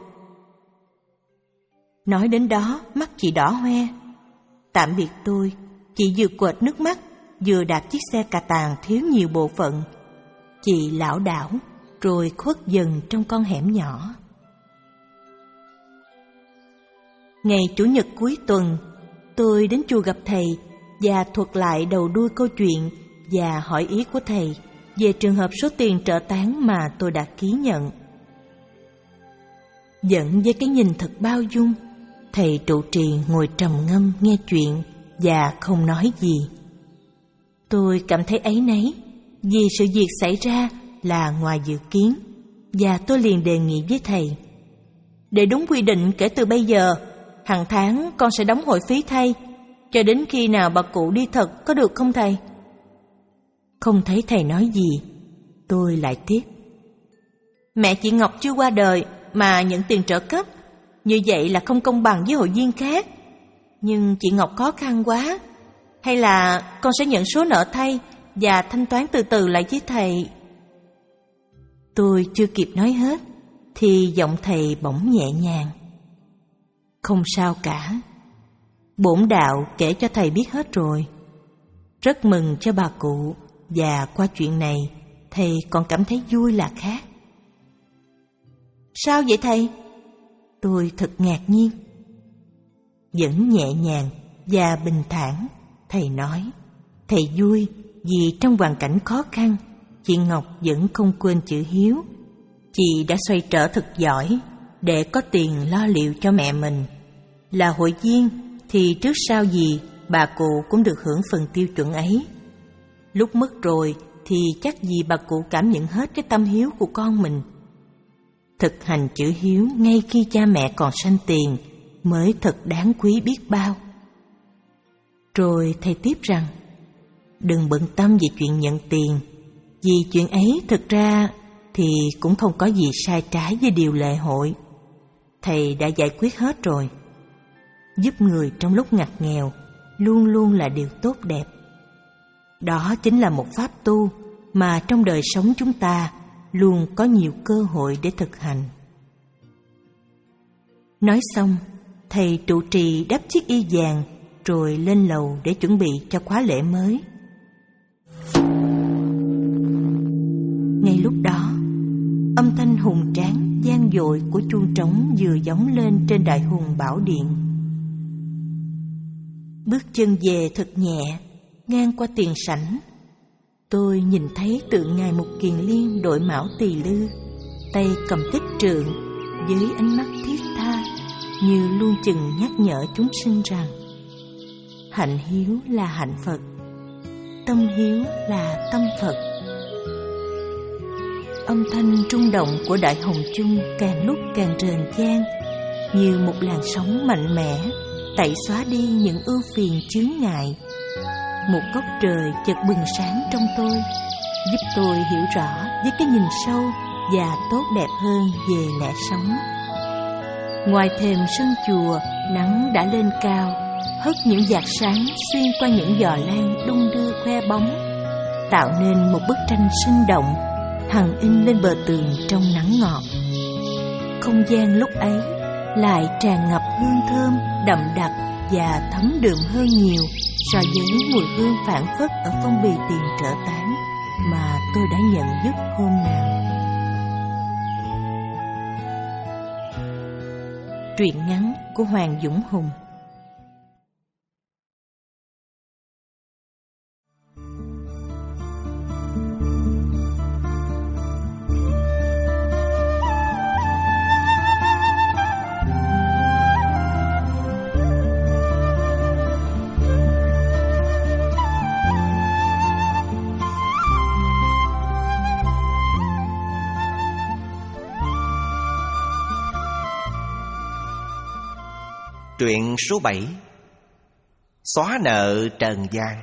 Nói đến đó, mắt chị đỏ hoe. Tạm biệt tôi, chị vừa quệt nước mắt, vừa đạp chiếc xe cà tàng thiếu nhiều bộ phận. Chị lảo đảo, rồi khuất dần trong con hẻm nhỏ. Ngày Chủ nhật cuối tuần, tôi đến chùa gặp thầy và thuật lại đầu đuôi câu chuyện và hỏi ý của thầy về trường hợp số tiền trợ táng mà tôi đã ký nhận. Dẫn với cái nhìn thật bao dung, thầy trụ trì ngồi trầm ngâm nghe chuyện và không nói gì. Tôi cảm thấy áy náy vì sự việc xảy ra là ngoài dự kiến, và tôi liền đề nghị với thầy: để đúng quy định kể từ bây giờ, hàng tháng con sẽ đóng hội phí thay cho đến khi nào bà cụ đi thật, có được không thầy? Không thấy thầy nói gì, tôi lại tiếp: mẹ chị Ngọc chưa qua đời mà nhận tiền trợ cấp, như vậy là không công bằng với hội viên khác. Nhưng chị Ngọc khó khăn quá, hay là con sẽ nhận số nợ thay và thanh toán từ từ lại với thầy. Tôi chưa kịp nói hết thì giọng thầy bỗng nhẹ nhàng: không sao cả, bổn đạo kể cho thầy biết hết rồi. Rất mừng cho bà cụ, và qua chuyện này thầy còn cảm thấy vui là khác. Sao vậy thầy? Tôi thật ngạc nhiên. Vẫn nhẹ nhàng và bình thản, thầy nói: thầy vui vì trong hoàn cảnh khó khăn, chị Ngọc vẫn không quên chữ hiếu. Chị đã xoay trở thật giỏi để có tiền lo liệu cho mẹ mình. Là hội viên thì trước sau gì bà cụ cũng được hưởng phần tiêu chuẩn ấy. Lúc mất rồi thì chắc gì bà cụ cảm nhận hết cái tâm hiếu của con mình. Thực hành chữ hiếu ngay khi cha mẹ còn sanh tiền mới thật đáng quý biết bao. Rồi thầy tiếp rằng: đừng bận tâm về chuyện nhận tiền, vì chuyện ấy thực ra thì cũng không có gì sai trái với điều lệ hội. Thầy đã giải quyết hết rồi. Giúp người trong lúc ngặt nghèo luôn luôn là điều tốt đẹp. Đó chính là một pháp tu mà trong đời sống chúng ta luôn có nhiều cơ hội để thực hành. Nói xong, thầy trụ trì đắp chiếc y vàng rồi lên lầu để chuẩn bị cho khóa lễ mới. Ngay lúc đó, âm thanh hùng tráng vang dội của chuông trống vừa vọng lên trên đại hùng bảo điện. Bước chân về thật nhẹ, ngang qua tiền sảnh, tôi nhìn thấy tượng ngài Mục Kiền Liên đội mão tỳ lư, tay cầm tích trượng, với ánh mắt thiết tha, như luôn chừng nhắc nhở chúng sinh rằng hạnh hiếu là hạnh Phật, tâm hiếu là tâm Phật. Âm thanh rung động của đại hồng chung càng lúc càng rền vang, như một làn sóng mạnh mẽ tẩy xóa đi những ưu phiền chướng ngại. Một góc trời chợt bừng sáng trong tôi, giúp tôi hiểu rõ với cái nhìn sâu và tốt đẹp hơn về lẽ sống. Ngoài thềm sân chùa, nắng đã lên cao, hất những vạt sáng xuyên qua những giò lan đung đưa khoe bóng, tạo nên một bức tranh sinh động hằn in lên bờ tường trong nắng ngọt. Không gian lúc ấy lại tràn ngập hương thơm đậm đặc và thấm đượm hơn nhiều so với mùi hương phảng phất ở phong bì tiền trợ táng mà tôi đã nhận giúp hôm nào. Truyện ngắn của Hoàng Dũng Hùng. Truyện số bảy: Xóa nợ trần gian.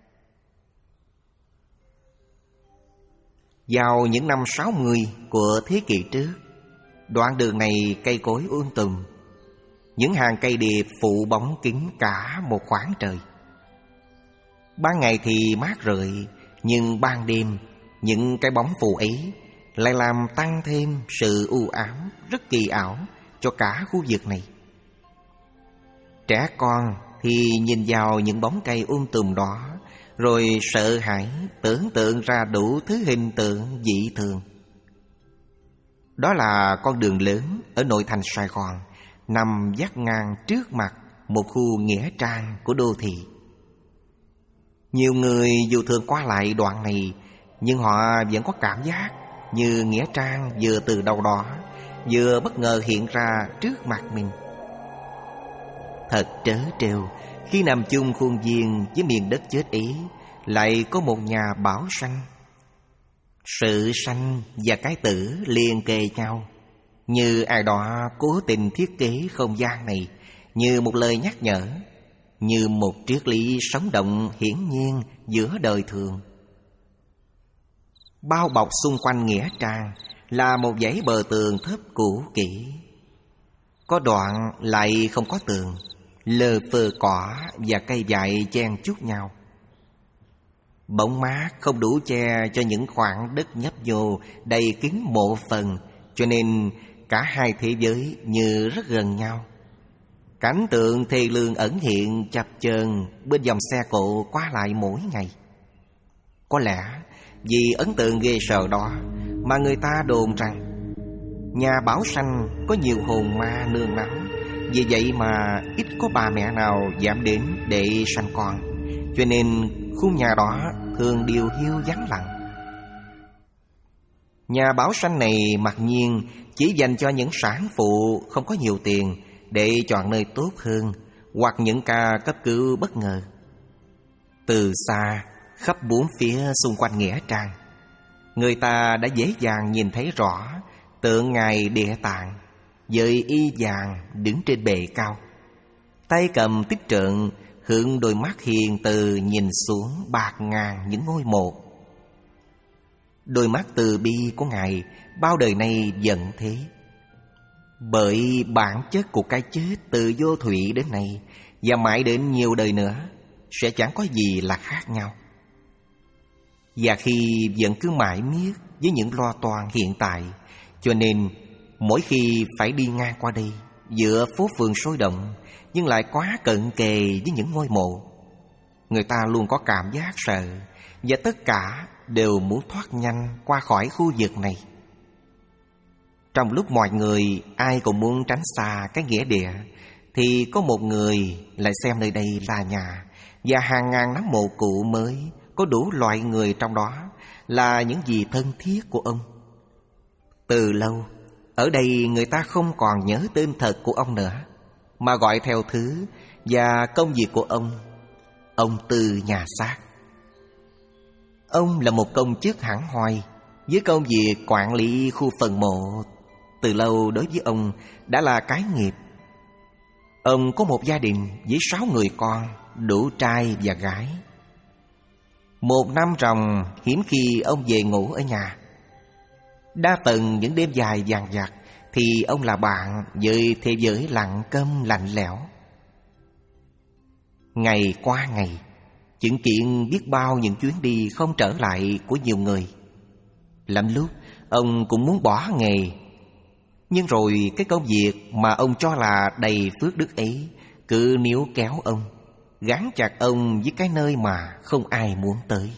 Vào những năm sáu mươi của thế kỷ trước, đoạn đường này cây cối um tùm, những hàng cây điệp phủ bóng kín cả một khoảng trời. Ban ngày thì mát rượi, nhưng ban đêm những cái bóng phủ ấy lại làm tăng thêm sự u ám rất kỳ ảo cho cả khu vực này. Trẻ con thì nhìn vào những bóng cây um tùm đó, rồi sợ hãi tưởng tượng ra đủ thứ hình tượng dị thường. Đó là con đường lớn ở nội thành Sài Gòn, nằm vắt ngang trước mặt một khu nghĩa trang của đô thị. Nhiều người dù thường qua lại đoạn này, nhưng họ vẫn có cảm giác như nghĩa trang vừa từ đâu đó vừa bất ngờ hiện ra trước mặt mình. Thật trớ trêu, khi nằm chung khuôn viên với miền đất chết ý, lại có một nhà bảo sanh. Sự sanh và cái tử liền kề nhau, như ai đó cố tình thiết kế không gian này, như một lời nhắc nhở, như một triết lý sống động hiển nhiên giữa đời thường. Bao bọc xung quanh nghĩa trang là một dãy bờ tường thấp cũ kỹ. Có đoạn lại không có tường, lờ phờ cỏ và cây dại chen chúc nhau. Bóng mát không đủ che cho những khoảng đất nhấp nhô đầy kín mộ phần, cho nên cả hai thế giới như rất gần nhau. Cảnh tượng thê lương ẩn hiện chập chờn bên dòng xe cộ qua lại mỗi ngày. Có lẽ vì ấn tượng ghê sợ đó mà người ta đồn rằng nhà bảo sanh có nhiều hồn ma nương náu. Vì vậy mà ít có bà mẹ nào dám đến để sanh con, cho nên khu nhà đó thường điều hiu vắng lặng. Nhà bảo sanh này mặc nhiên chỉ dành cho những sản phụ không có nhiều tiền để chọn nơi tốt hơn, hoặc những ca cấp cứu bất ngờ. Từ xa, khắp bốn phía xung quanh nghĩa trang, người ta đã dễ dàng nhìn thấy rõ tượng ngài Địa Tạng với y vàng đứng trên bệ cao, tay cầm tích trượng, hướng đôi mắt hiền từ nhìn xuống bạt ngàn những ngôi mộ. Đôi mắt từ bi của ngài bao đời nay vẫn thế. Bởi bản chất của cái chết từ vô thủy đến nay và mãi đến nhiều đời nữa sẽ chẳng có gì là khác nhau. Và khi vẫn cứ mãi miết với những lo toan hiện tại, cho nên mỗi khi phải đi ngang qua đây, giữa phố phường sôi động nhưng lại quá cận kề với những ngôi mộ, người ta luôn có cảm giác sợ, và tất cả đều muốn thoát nhanh qua khỏi khu vực này. Trong lúc mọi người ai cũng muốn tránh xa cái nghĩa địa, thì có một người lại xem nơi đây là nhà, và hàng ngàn nắm mộ cụ mới có đủ loại người trong đó là những gì thân thiết của ông. Từ lâu, ở đây người ta không còn nhớ tên thật của ông nữa, mà gọi theo thứ và công việc của ông, ông Tư nhà xác. Ông là một công chức hẳn hoi với công việc quản lý khu phần mộ. Từ lâu đối với ông đã là cái nghiệp. Ông có một gia đình với sáu người con, đủ trai và gái. Một năm ròng hiếm khi ông về ngủ ở nhà. Đa phần những đêm dài dằng dặc thì ông là bạn với thế giới lặng câm lạnh lẽo. Ngày qua ngày, chứng kiến biết bao những chuyến đi không trở lại của nhiều người. Lắm lúc ông cũng muốn bỏ nghề, nhưng rồi cái công việc mà ông cho là đầy phước đức ấy cứ níu kéo ông, gắn chặt ông với cái nơi mà không ai muốn tới.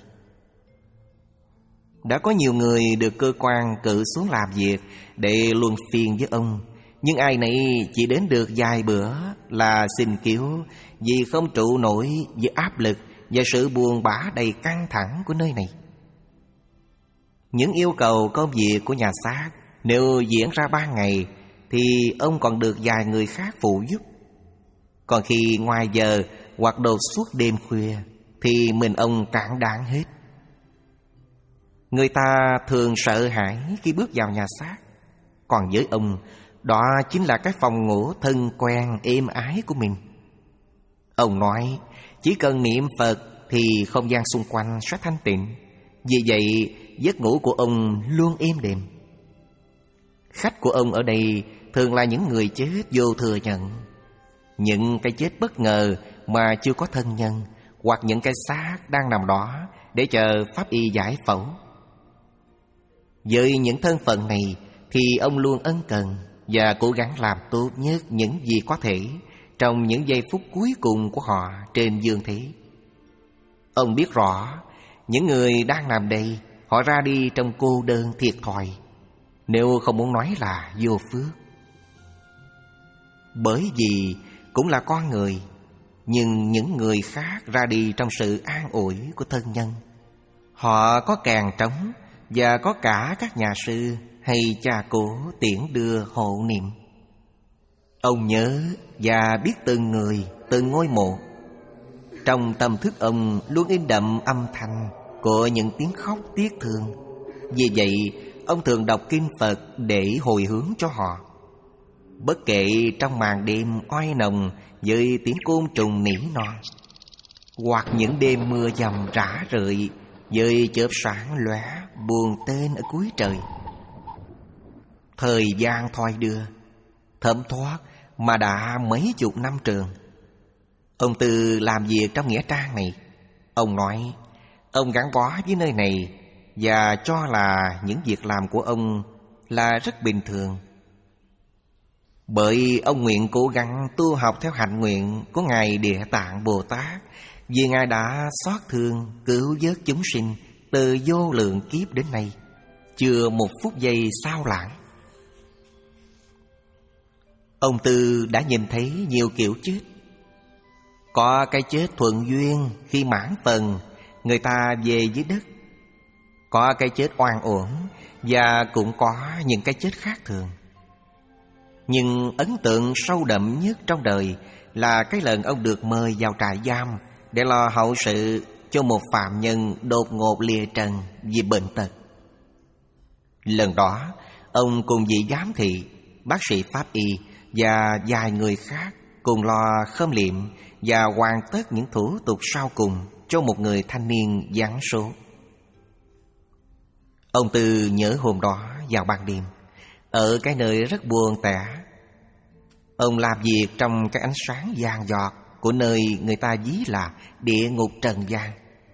Đã có nhiều người được cơ quan cử xuống làm việc để luân phiên với ông, nhưng ai nấy chỉ đến được vài bữa là xin cứu, vì không trụ nổi với áp lực và sự buồn bã đầy căng thẳng của nơi này. Những yêu cầu công việc của nhà xác nếu diễn ra ban ngày thì ông còn được vài người khác phụ giúp. Còn khi ngoài giờ hoặc đột xuất đêm khuya thì mình ông cản đáng hết. Người ta thường sợ hãi khi bước vào nhà xác, còn với ông, đó chính là cái phòng ngủ thân quen êm ái của mình. Ông nói chỉ cần niệm Phật thì không gian xung quanh sẽ thanh tịnh. Vì vậy giấc ngủ của ông luôn êm đềm. Khách của ông ở đây thường là những người chết vô thừa nhận, những cái chết bất ngờ mà chưa có thân nhân, hoặc những cái xác đang nằm đó để chờ pháp y giải phẫu. Với những thân phận này thì ông luôn ân cần và cố gắng làm tốt nhất những gì có thể trong những giây phút cuối cùng của họ trên dương thế. Ông biết rõ những người đang nằm đây, họ ra đi trong cô đơn thiệt thòi. nếu không muốn nói là vô phước. Bởi vì cũng là con người, nhưng những người khác ra đi trong sự an ủi của thân nhân. Họ có càng trống và có cả các nhà sư hay cha cố tiễn đưa hộ niệm. Ông nhớ và biết từng người, từng ngôi mộ. Trong tâm thức ông luôn in đậm âm thanh của những tiếng khóc tiếc thương. Vì vậy, ông thường đọc kinh Phật để hồi hướng cho họ. Bất kể trong màn đêm oai nồng với tiếng côn trùng nỉ non, hoặc những đêm mưa dầm rã rời với chớp sáng lóe buồn tên ở cuối trời. Thời gian thoi đưa, thấm thoát mà đã mấy chục năm trường. Ông Tư làm việc trong nghĩa trang này. Ông nói ông gắn bó với nơi này và cho là những việc làm của ông là rất bình thường. Bởi ông nguyện cố gắng tu học theo hạnh nguyện của Ngài Địa Tạng Bồ Tát, vì Ngài đã xót thương cứu vớt chúng sinh từ vô lượng kiếp đến nay, chưa một phút giây sao lãng. Ông Tư đã nhìn thấy nhiều kiểu chết. Có cái chết thuận duyên khi mãn phần, người ta về dưới đất. Có cái chết oan uổng, và cũng có những cái chết khác thường. Nhưng ấn tượng sâu đậm nhất trong đời là cái lần ông được mời vào trại giam để lo hậu sự cho một phạm nhân đột ngột lìa trần vì bệnh tật. Lần đó, ông cùng vị giám thị, bác sĩ pháp y và vài người khác cùng lo khâm liệm và hoàn tất những thủ tục sau cùng cho một người thanh niên vắng số. Ông Tư nhớ hôm đó vào ban đêm, ở cái nơi rất buồn tẻ. Ông làm việc trong cái ánh sáng vàng giọt của nơi người ta ví là địa ngục trần gian.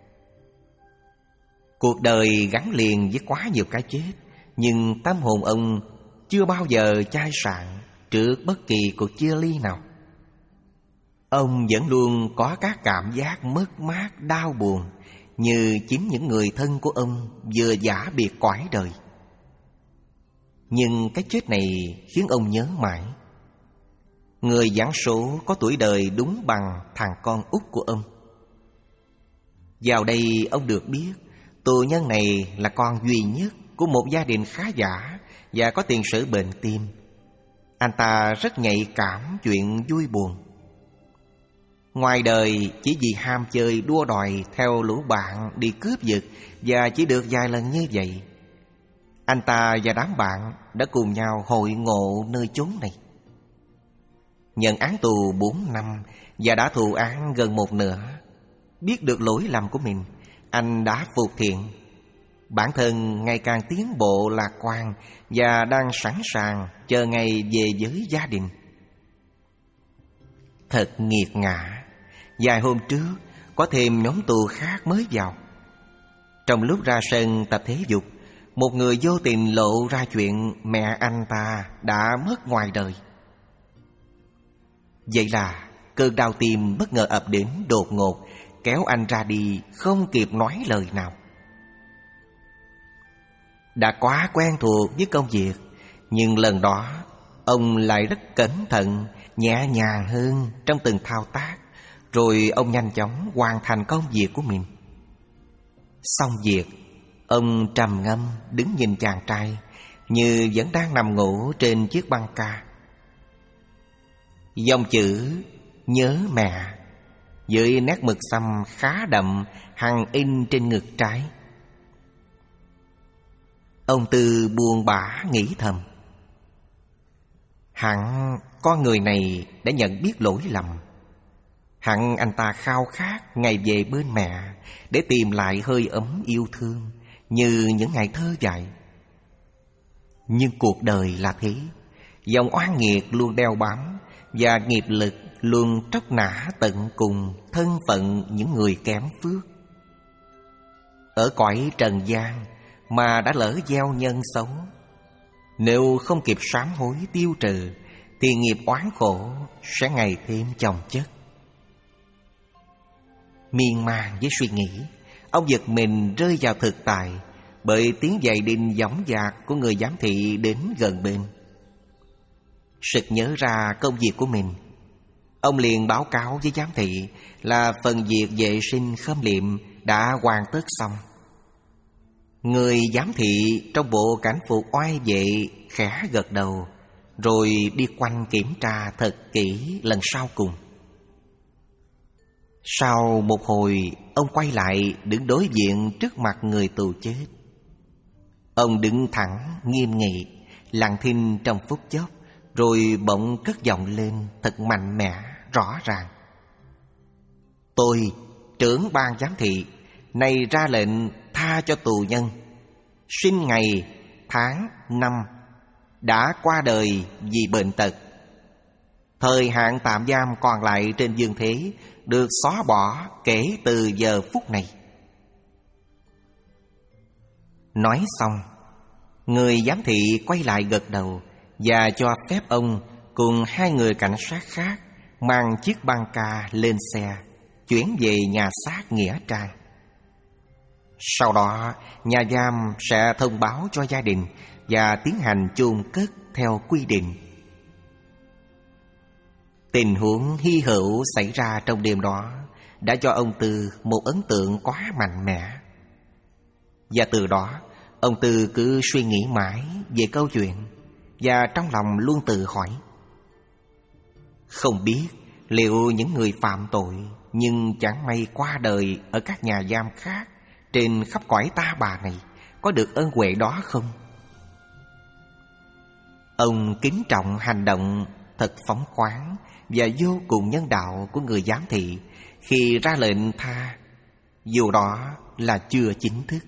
Cuộc đời gắn liền với quá nhiều cái chết, nhưng tâm hồn ông chưa bao giờ chai sạn trước bất kỳ cuộc chia ly nào. Ông vẫn luôn có các cảm giác mất mát đau buồn, như chính những người thân của ông vừa giả biệt cõi đời. Nhưng cái chết này khiến ông nhớ mãi. Người giảng số có tuổi đời đúng bằng thằng con út của ông. Vào đây ông được biết tù nhân này là con duy nhất của một gia đình khá giả và có tiền sử bệnh tim. Anh ta rất nhạy cảm chuyện vui buồn. Ngoài đời chỉ vì ham chơi đua đòi theo lũ bạn đi cướp giật, và chỉ được vài lần như vậy, anh ta và đám bạn đã cùng nhau hội ngộ nơi chốn này. Nhận án tù bốn năm và đã thụ án gần một nửa. Biết được lỗi lầm của mình, anh đã phục thiện. Bản thân ngày càng tiến bộ lạc quan và đang sẵn sàng chờ ngày về với gia đình. Thật nghiệt ngã, vài hôm trước có thêm nhóm tù khác mới vào. Trong lúc ra sân tập thể dục, một người vô tình lộ ra chuyện mẹ anh ta đã mất ngoài đời. Vậy là cơn đau tim bất ngờ ập đến đột ngột, kéo anh ra đi không kịp nói lời nào. Đã quá quen thuộc với công việc, nhưng lần đó ông lại rất cẩn thận, nhẹ nhàng hơn trong từng thao tác. Rồi ông nhanh chóng hoàn thành công việc của mình. Xong việc, ông trầm ngâm đứng nhìn chàng trai như vẫn đang nằm ngủ trên chiếc băng ca. Dòng chữ nhớ mẹ với nét mực xăm khá đậm hằn in trên ngực trái. Ông Tư buồn bã nghĩ thầm, hẳn con người này đã nhận biết lỗi lầm. Hẳn anh ta khao khát ngày về bên mẹ để tìm lại hơi ấm yêu thương như những ngày thơ dại. Nhưng cuộc đời là thế, dòng oan nghiệt luôn đeo bám, và nghiệp lực luôn tróc nã tận cùng thân phận những người kém phước. Ở cõi trần gian mà đã lỡ gieo nhân xấu, nếu không kịp sám hối tiêu trừ thì nghiệp oán khổ sẽ ngày thêm chồng chất. Miên man với suy nghĩ, ông giật mình rơi vào thực tại, bởi tiếng giày đinh dõng dạc của người giám thị đến gần bên. Sực nhớ ra công việc của mình, ông liền báo cáo với giám thị là phần việc vệ sinh khâm liệm đã hoàn tất xong. Người giám thị trong bộ cảnh phục oai vệ khẽ gật đầu, rồi đi quanh kiểm tra thật kỹ lần sau cùng. Sau một hồi, ông quay lại đứng đối diện trước mặt người tù chết. Ông đứng thẳng, nghiêm nghị, lặng thinh trong phút chốc, rồi bỗng cất giọng lên thật mạnh mẽ, rõ ràng. Tôi, trưởng ban giám thị, này ra lệnh tha cho tù nhân, sinh ngày, tháng, năm, đã qua đời vì bệnh tật. Thời hạn tạm giam còn lại trên dương thế được xóa bỏ kể từ giờ phút này. Nói xong, người giám thị quay lại gật đầu và cho phép ông cùng hai người cảnh sát khác mang chiếc băng ca lên xe, chuyển về nhà xác Nghĩa Trang. Sau đó, nhà giam sẽ thông báo cho gia đình và tiến hành chôn cất theo quy định. Tình huống hy hữu xảy ra trong đêm đó đã cho ông Tư một ấn tượng quá mạnh mẽ. Và từ đó, ông Tư cứ suy nghĩ mãi về câu chuyện, và trong lòng luôn tự hỏi: không biết liệu những người phạm tội nhưng chẳng may qua đời ở các nhà giam khác trên khắp cõi ta bà này có được ơn huệ đó không? Ông kính trọng hành động thật phóng khoáng và vô cùng nhân đạo của người giám thị khi ra lệnh tha, dù đó là chưa chính thức.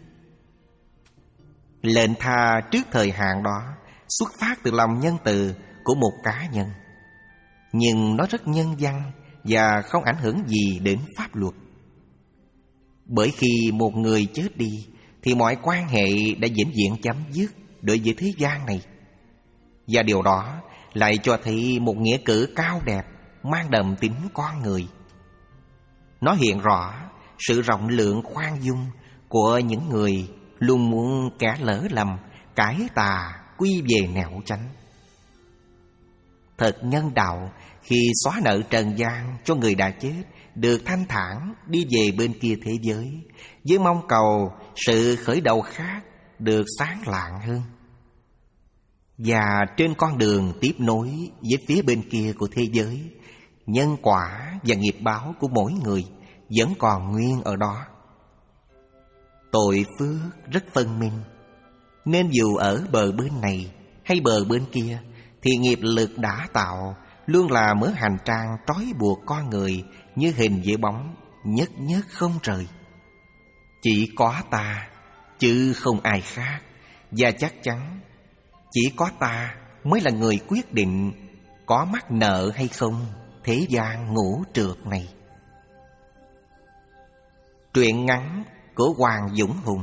Lệnh tha trước thời hạn đó xuất phát từ lòng nhân từ của một cá nhân, nhưng nó rất nhân văn và không ảnh hưởng gì đến pháp luật. Bởi khi một người chết đi thì mọi quan hệ đã vĩnh viễn chấm dứt đối với thế gian này. Và điều đó lại cho thấy một nghĩa cử cao đẹp mang đậm tính con người. Nó hiện rõ sự rộng lượng khoan dung của những người luôn muốn kẻ lỡ lầm cải tà quy về nẻo chánh. Thật nhân đạo khi xóa nợ trần gian cho người đã chết được thanh thản đi về bên kia thế giới, với mong cầu sự khởi đầu khác được sáng lạng hơn. Và trên con đường tiếp nối với phía bên kia của thế giới, nhân quả và nghiệp báo của mỗi người vẫn còn nguyên ở đó. Tội phước rất phân minh, nên dù ở bờ bên này hay bờ bên kia thì nghiệp lực đã tạo luôn là mớ hành trang trói buộc con người như hình với bóng, nhất nhất không rời. Chỉ có ta, chứ không ai khác. Và chắc chắn chỉ có ta mới là người quyết định có mắc nợ hay không thế gian ngũ trượt này. Truyện ngắn của Hoàng Dũng Hùng.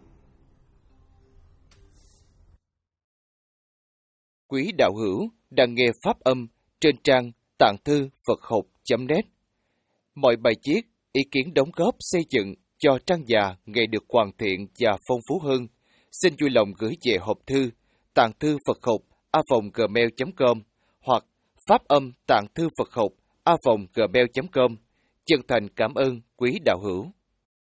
Quý đạo hữu đang nghe pháp âm trên trang tạng thư Phật học chấm net. Mọi bài viết, ý kiến đóng góp xây dựng cho trang già ngày được hoàn thiện và phong phú hơn, xin vui lòng gửi về hộp thư tạng thư Phật học a vòng gmail chấm com hoặc pháp âm tạng thư Phật học a vòng gmail chấm com. Chân thành cảm ơn quý đạo hữu.